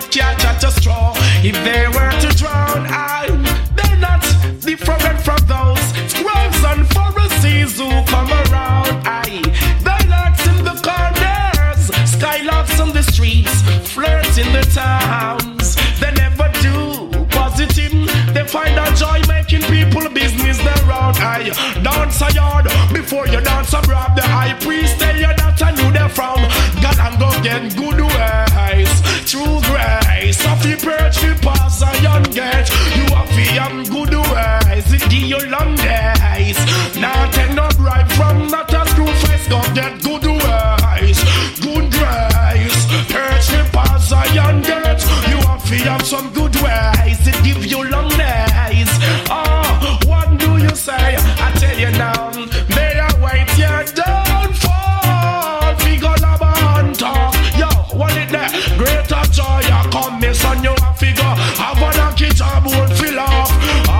catch at a straw. If they were to drown, they're not different from those scribes and Pharisees who come around. They lurks in the corners, skylarks on the streets, flirts in the towns. They never do positive. They find a joy making people business around. Dance a yard before you dance abroad. The high priest tell you that I knew they frown. God and go get good ways, true grace. If you perch, you pass a young gate. You have to good ways, it give you long days. Now take no bribe from that a screw face. Go get good ways, good grace. Perch, you pass a young gate. You have some good ways, it give you long days. What do you say? I tell you now, they await your downfall. Figure love and talk. Yo, what is that? Greater joy, I come, miss on you a figure. Have a kitchen, won't fill up.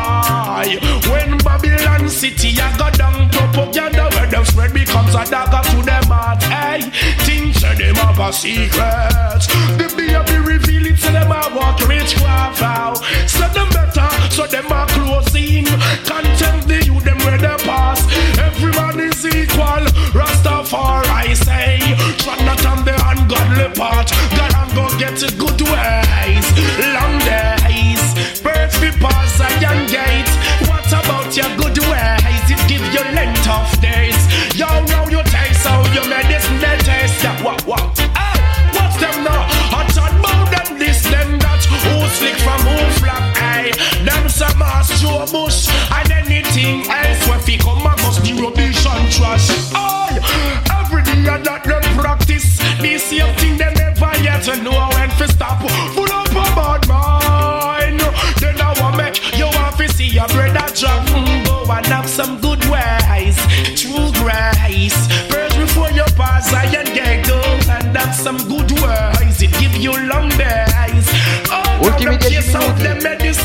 When Babylon City, I got down to Puganda, where the spread becomes a dagger to them heart. Things say them have a secret. The baby reveal it, so them a walk witchcraft out. So them better, so them a closing. Contempt the youth, them where they pass. Every man is equal, Rastafari say. Try not on the ungodly part. God and go get a good ways. Long days, birds be pass a young gate. What about your good ways? It give you length of days. Yo, now you taste how you medicine they taste. Yeah, what? What's them now? I thought about them this, them that. Who slick from who flap, them some ass Joe Bush. And anything else where fi come and must be rubbish and trash. Every day that them practice the same thing they never yet know when fi stop. Full up a bad mind. Then I want make you want to see your brother drop. Go and have some good ways, true grace. First before you pass I and get go and have some good ways. It give you long days. Ultimi 10 minuti.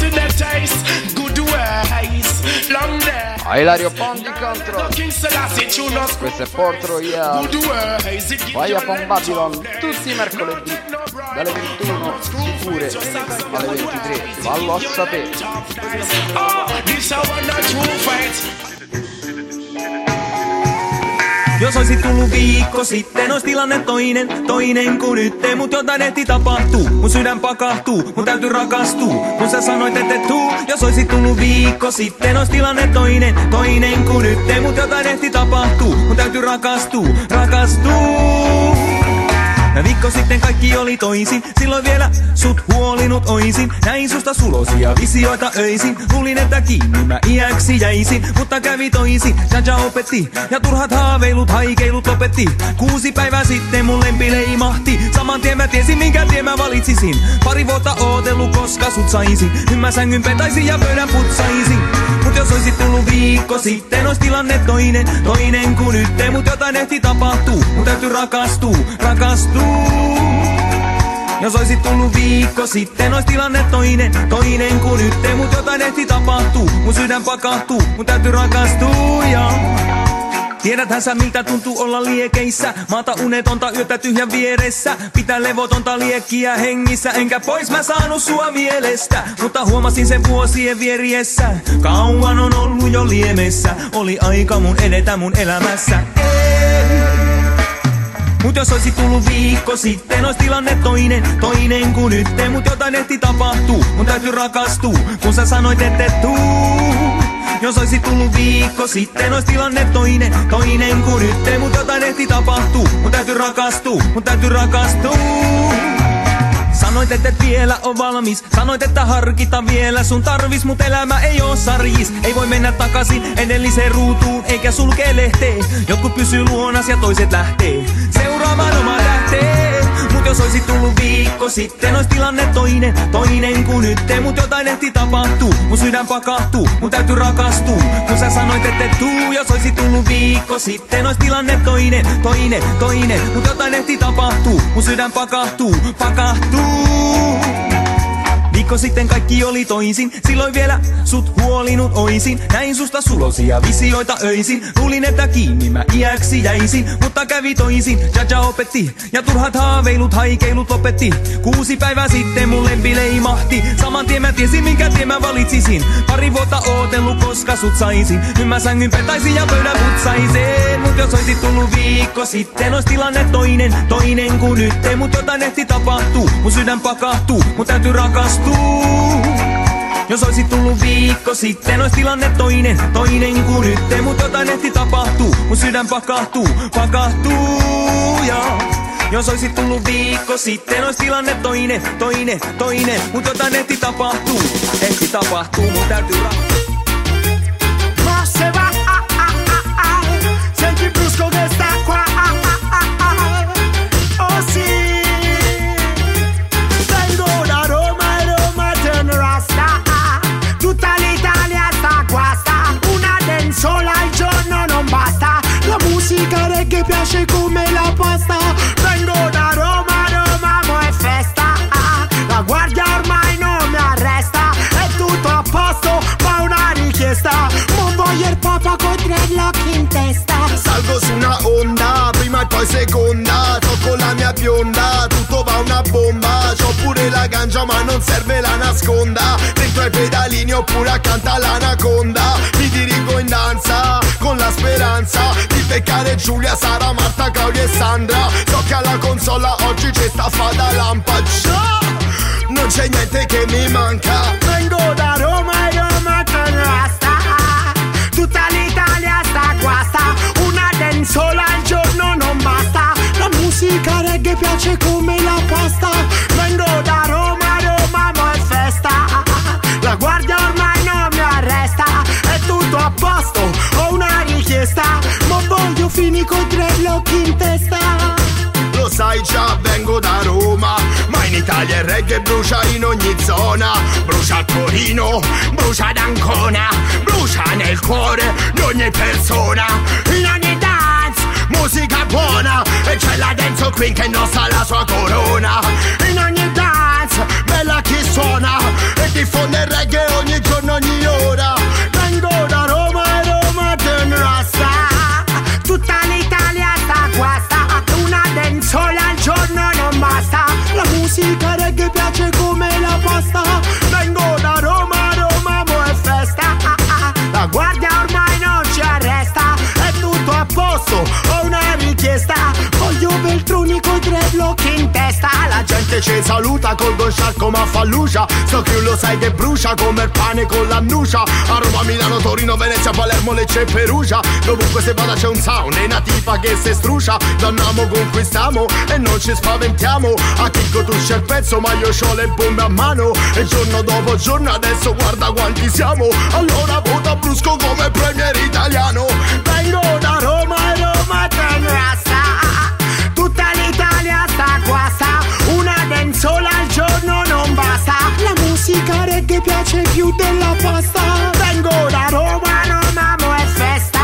Good ways, long days. A Ilario Pondi contro. Questo è Port Royal. Fire Babylon tutti i mercoledì dalle 21 sicure alle 23. Vallo a sapere. Jos oisit tullut viikko sitten, ois tilanne toinen kuin nyt. Mut jotain ehti tapahtuu, mun sydän pakahtuu, mun täytyy rakastua, kun sä sanoit et tuu. Jos oisit tullut viikko sitten, ois tilanne toinen kuin nyt. Mut jotain ehti tapahtuu, mun täytyy rakastua. Ja viikko sitten kaikki oli toisin, silloin vielä sut huolinut oisin. Näin susta sulosia visioita öisin, luulin että kiinni mä iäksi jäisin. Mutta kävi toisin, Jaja opetti, ja turhat haaveilut, haikeilut lopetti. 6 päivää sitten mun lempi leimahti, saman tien mä tiesin minkä tien mä valitsisin. 2 vuotta ootellut koska sut saisin, nyt mä sängyn petaisin ja pöydän putsaisin. Mut jos oisit tullut viikko sitten, ois tilanne toinen kuin nyt. Mut jotain ehti tapahtuu, mun täytyy rakastua. Jos oisit tullut viikko sitten, ois tilanne toinen kuin nyt. Mut jotain ehti tapahtuu, mun sydän pakahtuu, mun täytyy rakastua. Tiedäthän sä miltä tuntuu olla liekeissä, maata unetonta yötä tyhjän vieressä. Pitää levotonta liekkiä hengissä, enkä pois mä saanut sua mielestä. Mutta huomasin sen vuosien vieriessä, kauan on ollut jo liemessä. Oli aika mun edetä mun elämässä. Mut jos oisit tullut viikko sitten, ois tilanne toinen kuin nyt. Mut jotain ehti tapahtuu, mun täytyy rakastua, kun sä sanoit et tuu. Jos oisit tullut viikko sitten, ois tilanne toinen kuin nyt. Mut jotain ehti tapahtuu, mun täytyy rakastua. Sanoit et vielä on valmis, sanoit että harkita vielä. Sun tarvis, mut elämä ei oo sarjis. Ei voi mennä takaisin edelliseen ruutuun, eikä sulkee lehteen. Jotkut pysyy luonas ja toiset lähtee seuraamaan omaa lähtee. Mut jos oisit tullut viikko sitten, ois tilanne toinen kuin nyt. Mut jotain ehti tapahtuu, mun sydän pakahtuu, mun täytyy rakastua, kun sä sanoit et tuu. Jos oisit tullut viikko sitten, ois tilanne toinen. Mut jotain ehti tapahtuu, mun sydän pakahtuu. Viikko sitten kaikki oli toisin, silloin vielä sut huolinut oisin. Näin susta sulosia visioita öisin, luulin että kiinni mä iäksi jäisin. Mutta kävi toisin, Jaja opetti, ja turhat haaveilut haikeilut lopetti. 6 päivää sitten mun lempi leimahti, saman tien mä tiesin minkä tien mä valitsisin. Pari vuotta ootellut koska sut saisin, nyt mä sängyn petaisin ja pöydän putsaisin. Mut jos oisit tullut viikko sitten, ois tilanne toinen kuin nyt. Mut jotain ehti tapahtuu, mun sydän pakahtuu, mun täytyy rakastua. Jos oisit tullut viikko sitten, ois tilanne toinen kuin nyt. Mut jotain ehti tapahtuu, mun sydän pakahtuu. Ja jos oisit tullut viikko sitten, ois tilanne toinen. Mut jotain ehti tapahtuu, mun täytyy rakastua. Ma se va, senti brusco che sta qua, oh sì. Vengo da Roma e Roma ten rasta, tutta l'Italia sta guasta, una densola al giorno non basta, la musica reggae piace come la pasta. Vengo da Roma, Roma mo è festa, la guardia ormai non mi arresta, è tutto a posto ma una richiesta, non voglio il papa con dreadlock in testa. Salgo su una onda, prima e poi seconda, tocco la mia bionda, tutto va una bomba. C'ho pure la ganja ma non serve la nasconda, dentro ai pedalini oppure accanto all'anaconda. Mi dirigo in danza con la speranza di beccare Giulia, Sara, Marta, Claudia e Sandra. So che alla consola oggi c'è sta fada lampa, già non c'è niente che mi manca. Vengo da Roma e Roma ten rasta, tutta l'Italia sta guasta, una densola al giorno non basta, la musica reggae piace come la pasta. Vengo da Roma, Roma mo è festa, la guardia ormai non mi arresta, è tutto a posto, ho una richiesta, ma voglio finire con dreadlock in testa. Lo sai già, vengo da Roma, ma in Italia il reggae brucia in ogni zona. Brucia a Torino, brucia ad Ancona, brucia nel cuore di ogni persona. In ogni dance, musica buona, e c'è la dance queen che non sa la sua corona. In ogni dance, bella chi suona, e diffonde il reggae ogni giorno, ogni ora. Vengo da Roma e Roma ten rasta, tutta l'Italia sta guasta, una densola al giorno non basta, la musica reggae piace come la pasta. Vengo da Roma, Roma mo è festa, la guardia ormai non ci arresta, è tutto a posto, ho una richiesta, voglio Veltroni con dreadlock in testa. La gente ci saluta col Don Sciarco ma fallucia, so che lo sai che brucia come il pane con l'annucia. A Roma, Milano, Torino, Venezia, Palermo, Lecce e Perugia, dovunque se vada c'è un sound e una tipa che se strucia. Donnamo, conquistiamo e non ci spaventiamo, a Chicco tu c'è il pezzo ma io c'ho le bombe a mano, e giorno dopo giorno adesso guarda quanti siamo. Allora vota Brusco come premier italiano. Vengo da Roma e Roma ten rasta, tutta l'Italia sta guasta, una densola al giorno non basta, la musica reggae piace più della pasta. Vengo da Roma, Roma mo è festa,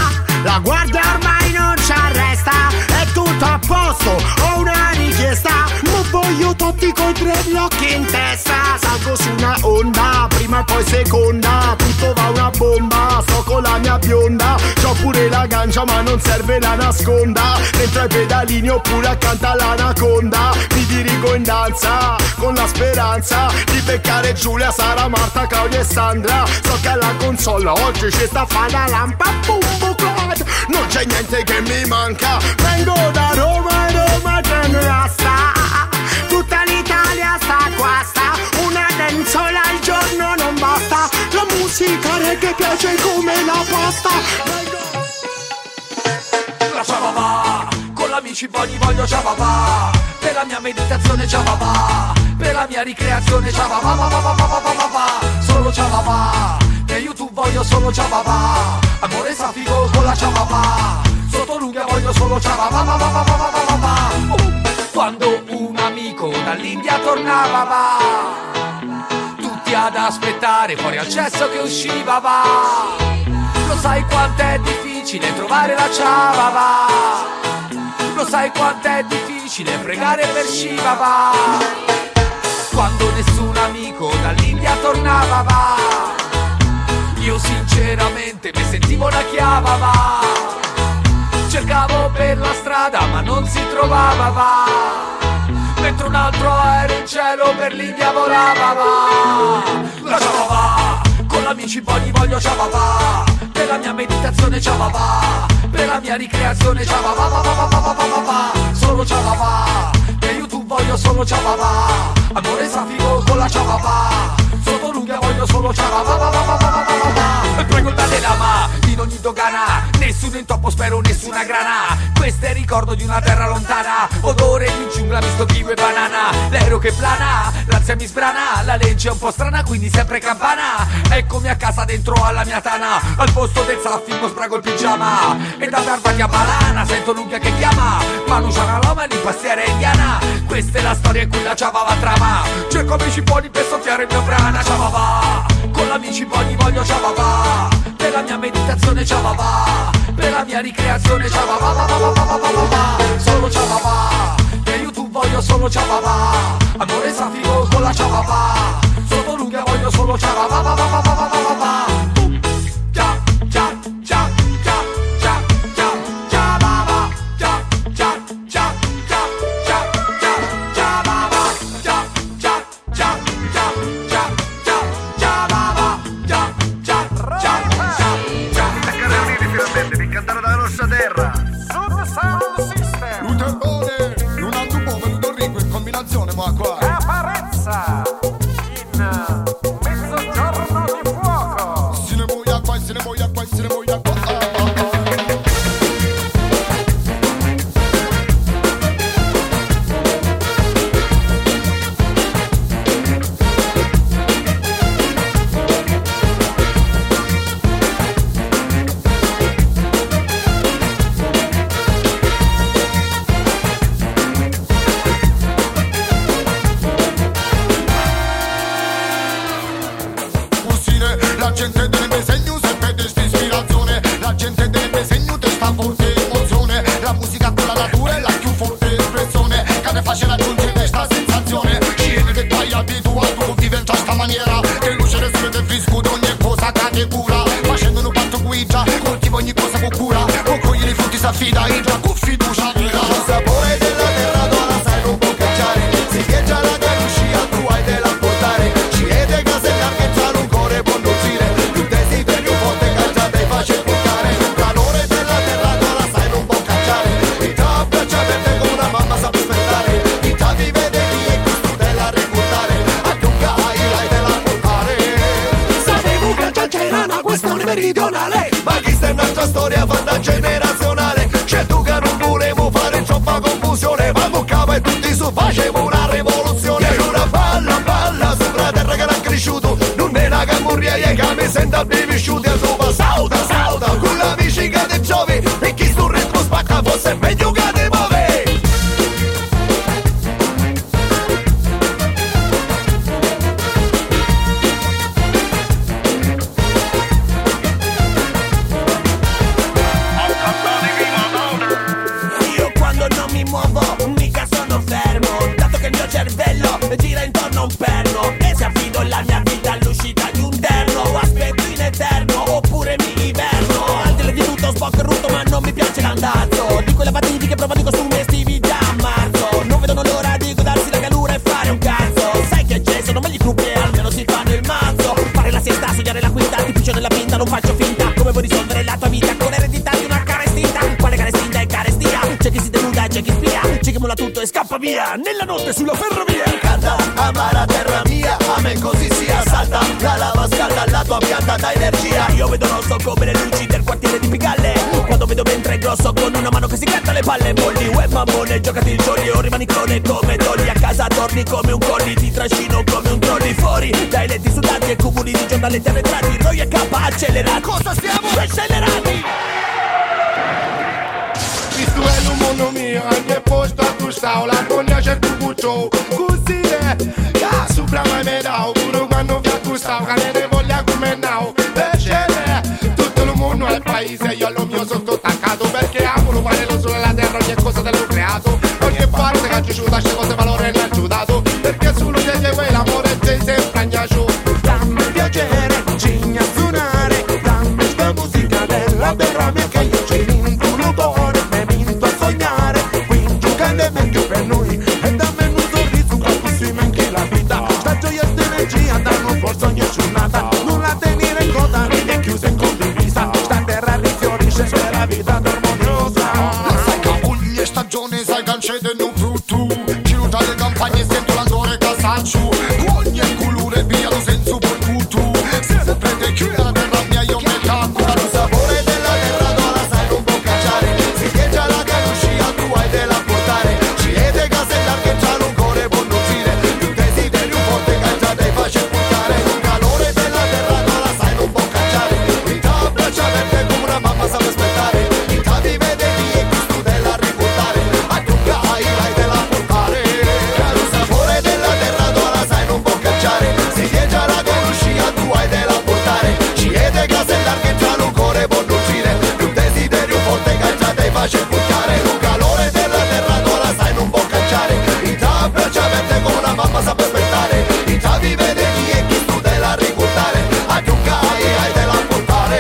la guardia ormai non ci arresta, è tutto a posto, ho una richiesta, ma voglio tutti coi dreadlock in testa. Salgo su una onda, prima e poi seconda, tutto va una bomba, sto con la mia bionda, c'ho pure la ganja ma non serve la nasconda, dentro ai pedalini oppure accanto all'anaconda. Mi dirigo in danza con la speranza di beccare Giulia, Sara, Marta, Claudia e Sandra. So che alla console oggi c'è sta fada lampa, bumbo clad, non c'è niente che mi manca. Vengo da Roma e Roma ten rasta, tutta l'Italia sta guasta, una densola al giorno non basta, la musica reggae piace come la pasta. La ciababa, con l'amici ogni voglio ciababa, per la mia meditazione ciababa, per la mia ricreazione ciababa, solo ciababa, per YouTube voglio solo ciababa, amore safigo con la ciababa, sotto l'unghia voglio solo ciababa. Quando un amico dall'India tornava, tutti ad aspettare fuori al cesso che usciva, lo sai quant'è difficile trovare la ciababa, lo sai quant'è difficile pregare per Shiva. quando nessun amico dall'India tornava, va. Io sinceramente mi sentivo una chiava, va. Cercavo per la strada ma non si trovava, va. Mentre un altro aereo in cielo per l'India volava, va. La ciava va, con l'amici poi voglio ciava va. Per la mia meditazione ciava va. Per la mia ricreazione ciava va, va, va, va, va, va, va, va. Solo ciava va. Per YouTube voglio solo ciava va. Amore safigo con la ciava va. Sotto l'unghia voglio solo ciava va, va, va, va, va, va, va, va. E prego il Dalai Lama in ogni dogana. Nessuno intoppo, spero nessuna grana. Questo è il ricordo di una terra lontana. Odore di giungla misto kiwi e banana. L'aereo che plana, l'ansia mi sbrana. La legge è un po' strana quindi sempre campana. Eccomi a casa dentro alla mia tana. Al posto del saffico sprago il pigiama. E da barba chiamalana sento l'unghia che chiama. Manu Sharaloma di pastiera indiana. Questa è la storia in cui la ciava va trama. Cerco amici buoni per soffiare il mio brana. Ciava va, con l'amici buoni voglio ciava va. Per la mia meditazione ciava va. Per la mia ricreazione ciava va, va, va, va, va, va, va, va. Solo ciava va. Per YouTube voglio solo ciava va. Amore safigo con la ciava va. Sotto l'unghia voglio solo ciava va, va, va, va, va, va, va, va. Ciao, ciao, ciao, ciao, ciao, ciao, ciao, va, va. Ciao, ciao, ciao, ciao, ciao, ciao, ciao, va, va. Ciao, ciao, ciao, ciao, ciao, ciao, ciao, va, va. Ciao, ciao, ciao, ciao, ciao. Carolini finalmente, di cantare dalla nostra terra. Sound System. Un tempone, un altro po' venuto ricco in combinazione, ma qua. Caparezza in Mezzogiorno di Fuoco. Se ne muoia qua, se ne muoia qua, se ne muoia qua. La gente delle mese news e pede sta ispirazione. La gente delle mese news te sta forte emozione. La musica con la natura è la più forte espressione che ne face raggiungere questa sensazione. Scene dettagliati tu a tu convivenza a sta maniera. Che luce restare del fisco d'ogni cosa che cura. Facendo un patto guida, coltiva ogni cosa con cura. Con cogli i frutti s'affida, entra con fiducia vera. Il sapore della terra d'ora sai non può cacciare. Se viaggia la caluscia tu hai della portare. Ci è de case larghezza non corre buon dire. Il desiderio forte caccia dei face portare. Il calore della terra d'ora sai non può cacciare. E ta braccia verde come una mamma sa aspettare. E ta ti vede lì e questo della ricordare. A tu hai l'hai della portare. Sapevo che già c'era una questione meridionale. Ma questa è un'altra storia fatta generazionale. C'è tu che non volevo fare troppa confusione. Ma toccava e tutti su facevamo una rivoluzione. E ora balla, balla sopra terra che era cresciuto. Non me la camurria e che mi senta vissuti. E tu sauda, sauda con la vicina dei giovi. E chi sul ritmo spacca fosse meglio che te muove. Io quando non mi muovo mica sono fermo, dato che il mio cervello gira intorno a un perno. E se affido la mia vita all'uscita di un terno, o aspetto in eterno oppure mi iverno. Al di là di tutto sbocco e rutto ma non mi piace l'andazzo di quelle patiti che provano i costumi estivi già a marzo. Non vedono l'ora di godarsi la calura e fare un cazzo. Sai che c'è, sono meglio i gruppi e almeno si fanno il mazzo. Fare la siesta, sognare la quinta, ti piccio nella pinta, non faccio finta. Come vuoi risolvere la tua vita con l'eredità di una cara estinta? Quale cara estinta e carestia? C'è chi si denuda e c'è chi spia, c'è chi molla tutto e scappa via nella notte sulla ferrovia. Canta, amara terra mia, a me così sia. Salta, la lava scalda la tua pianta da energia. Io vedo rosso come le luci del quartiere di Pigalle. Quando vedo mentre è grosso con una mano che si gratta le palle. Molli, web mammone, giocati il jolly o rimani clone come dolly. A casa torni come un colli, ti trascino come un trolley. Fuori dai letti sudati e cumuli di giornaletti arretrati. Noi e K accelerati. Cosa stiamo accelerati? Questo è il mondo mio, anche posto a tu stau. La cogna c'è tu cuccio, così è. Che sopra mai me dau, pure quando vi accustau. Che ne voglia come now, perché tutto il mondo è il paese. Io allo mio sono attaccato, perché amo lo fare lo sole la terra, ogni cosa te l'ho creato. Ogni parte che ha giusto, lascia cose valore e non ha giudato. Perché solo te che vuoi compagni sento l'altore casacciu. Ogni colore via lo senso per tutto. Se prende chiuda per la mia io me calcolo. Il sapore della terra d'ora sai non può cacciare. Si che già la canuscia tu hai della portare. Ci è de casella che già un cuore può nutrire. Più desiderio forte che già dei face portare. Il calore della terra d'ora sai non può cacciare. Mi dà braccia verde come una mamma sa aspettare. Mi dà di vedere e questo della riportare. A tu che hai della portare. Il sapore della terra d'ora sai non può cacciare. Si che già la conoscia tu hai della portare. Ci è de casella che già un cuore può nutrire. Più desiderio forte che già dei face portare. Il calore della terra d'ora sai non può cacciare. Mi dà braccia verde come una mamma sa aspettare. Mi dà di vedere e questo della riportare. A tu che hai della portare.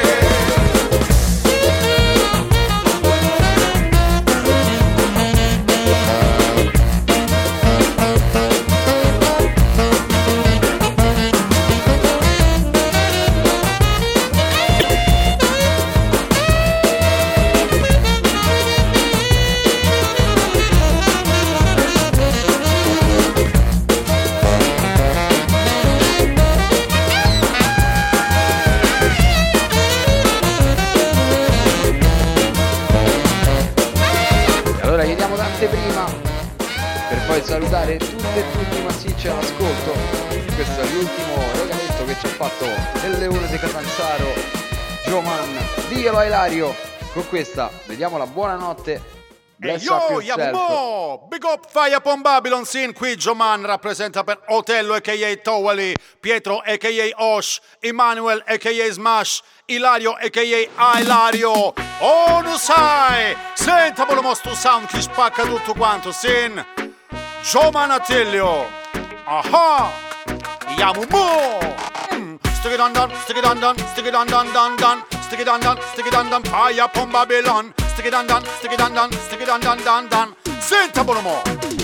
E allora chiediamo d'anteprima per poi salutare tutte e tutti i massicci all'ascolto. Questo è l'ultimo regaletto che ci ha fatto il leone di Catanzaro, Gioman. Diglielo a Ilario. Con questa vediamo la buonanotte. Bless up Yo, yourself. Yabumo! Big up Fire Upon Babylon Scene. Qui Gioman rappresenta per Otello a.k.a. Towali, Pietro a.k.a. Osh, Emmanuel a.k.a. Smash, Ilario a.k.a. Ilario. Oh, lo sai! Senta pure mostro sound che spacca tutto quanto, Sin. Gioman Attilio. Aha! Yabumo! Stick it on, stick it on, stick it on, stick it on, stick it on, Fire Upon Babylon. Stick it on, stick it on, stick it on. Senta Bonomo!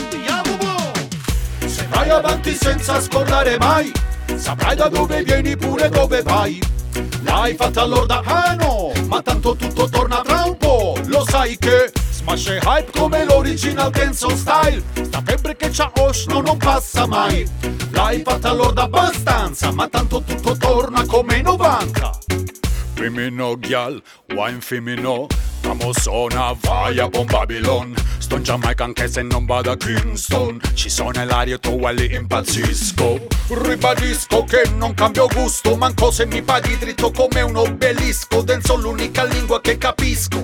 Se vai avanti senza scordare mai, saprai da dove vieni pure dove vai. L'hai fatta all'orda, ah no, ma tanto tutto torna tra un po'. Lo sai che Smash è hype come l'original dancehall style. Sta febbre che c'ha Osh non passa mai. L'hai fatta all'orda abbastanza, ma tanto tutto torna come 90. Femino gyal, wine femino, famosona vai a Babylon. Sto in Giamaica anche se non vado a Kingston. Ci sono Ilario Towali, impazzisco. Ribadisco che non cambio gusto, manco se mi paghi dritto come un obelisco. Dancehall l'unica lingua che capisco,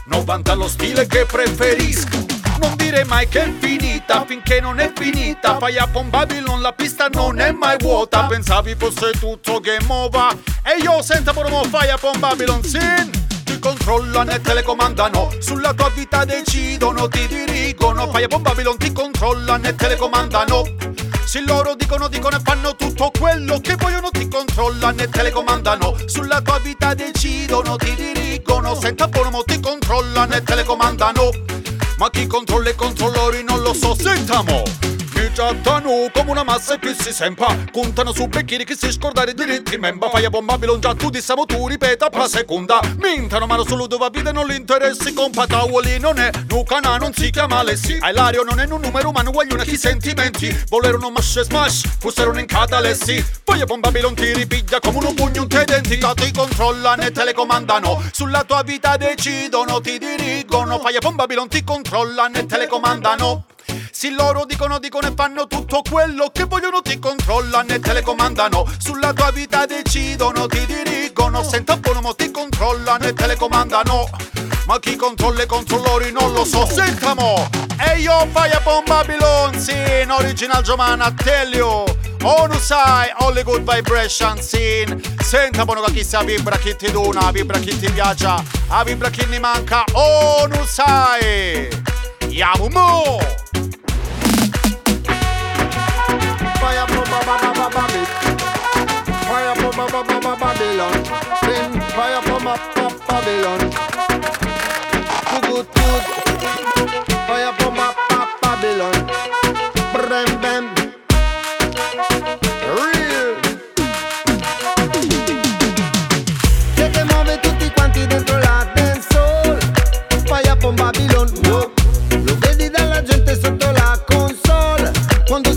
90 lo stile che preferisco. Non dire mai che è finita finché non è finita. Fai a Babylon, la pista non è mai vuota. Pensavi fosse tutto game over e io sento promo fai a Babylon Sin. Ti controllano e telecomandano, sulla tua vita decidono, ti dirigono. Fai a Babylon, ti controllano e telecomandano. Se loro dicono e fanno tutto quello che vogliono, ti controllano e telecomandano. Sulla tua vita decidono, ti dirigono. Senta Bonomo, ti controllano e telecomandano. Ma chi controlla i controllori non lo so, sentamo. Mi trattano come una massa e più si sempa. Contano su becchini che si scordare diritti memba. Fai a Babylon già tu diciamo tu ripeta per seconda. Mintano mano solo dove vita non li interessi. Compa Towali non è Lucana, non si chiama Alessi. Ilario non è un numero umano, guaglione chi sentimenti. Volerono mash e smash, fossero in catalessi. Poi a Babylon ti ripiglia come un pugno un te identità. Ti controllano e telecomandano, sulla tua vita decidono, ti dirigono. Fai a Babylon, ti controllano e telecomandano. Se loro dicono e fanno tutto quello che vogliono, ti controllano e telecomandano. Sulla tua vita decidono, ti dirigono. Senta Bonomo, ti controllano e telecomandano. Ma chi controlla i controllori non lo so, sentamo. E io fai a Babylon, sì, original Giomana, tell you. Oh, non sai, only good vibration scene. Senta buono che chi si vibra, chi ti dona, vibra chi ti piace, a vibra chi ne manca. Oh, non sai. Yamumo. Fire from Babylon, fire from Babylon, then fire from Babylon. Good, fire from Babylon, bam bam, real. Che muove tutti quanti dentro la dancehall. Fire from Babylon, wow. Lo vedi dalla gente sotto la console. Quando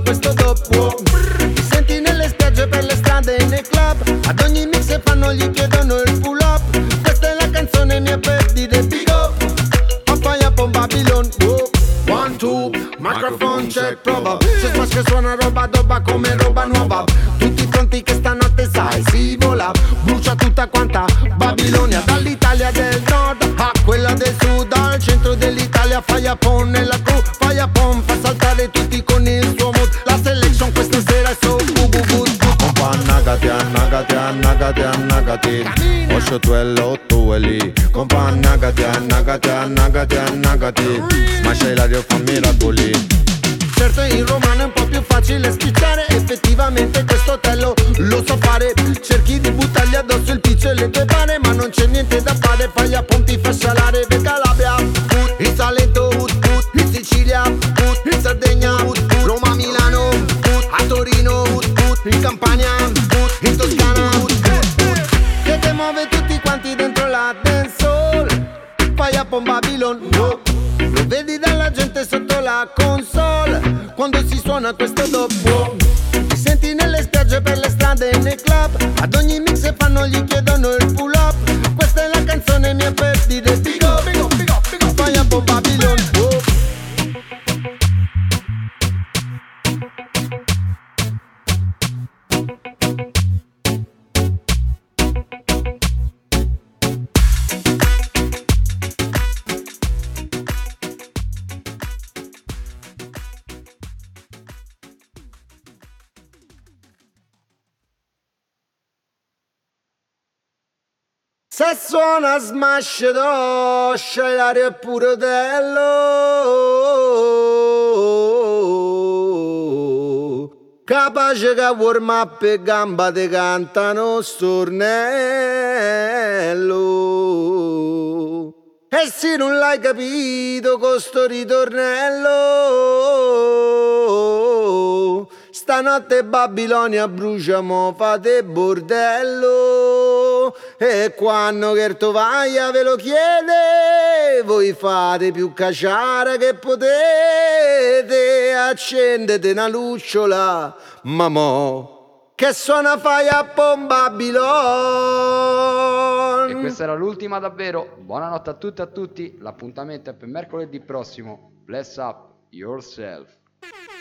questo dopo. Ti senti nelle spiagge, per le strade e nei club. Ad ogni mix che fanno gli chiedono il pull up. Questa è la canzone mia per dire big up. Fire up on Babylon, oh. 1, 2, microphone check, prova. Se smash che suona roba doba come roba nuova. Tutti pronti che stanotte sai si vola. Brucia tutta quanta Babilonia. Dall'Italia del nord a quella del sud, al centro dell'Italia. Fire up nella crew, fire up fa saltare tutti con il suo mood. La selection questa sera è so good. Compa annagati, annagati, annagati, annagati. Oscio tuello tueli. Compa annagati, annagati, annagati, annagati. Smasha Ilario fa miracoli. Certo in romano è un po' più facile spicciare. Effettivamente questo tello lo so fare. Cerchi di buttargli addosso il piccio e le tue pane, ma non c'è niente da fare. Fai a ponti, fa scialare. Per Calabria, in Salento, in Sicilia, in Sardegna, Roma, Milano, a Torino, in Campania, in Toscana. Che te muove tutti quanti dentro la dancehall. Fai a pon Babylon, oh. Lo vedi dalla gente sotto la console quando si suona questo dopo. Ti senti nelle spiagge, per le strade e nei club. Ad ogni mix che fanno gli chiedono il pull up. Questa è la canzone mia per dire big up, big up, big up, big up. Fai un po' Babylon, oh. Se suona smash d'oscia, l'aria è puro dello. Capace che warm up e gamba te cantano stornello. E se non l'hai capito con sto ritornello, stanotte Babilonia bruciamo, fate bordello. E quando Cherto Vaia ve lo chiede, voi fate più caciara che potete. Accendete una lucciola, mamò, che suona fai a Babylon. E questa era l'ultima davvero. Buonanotte a tutti e a tutti. L'appuntamento è per mercoledì prossimo. Bless up yourself.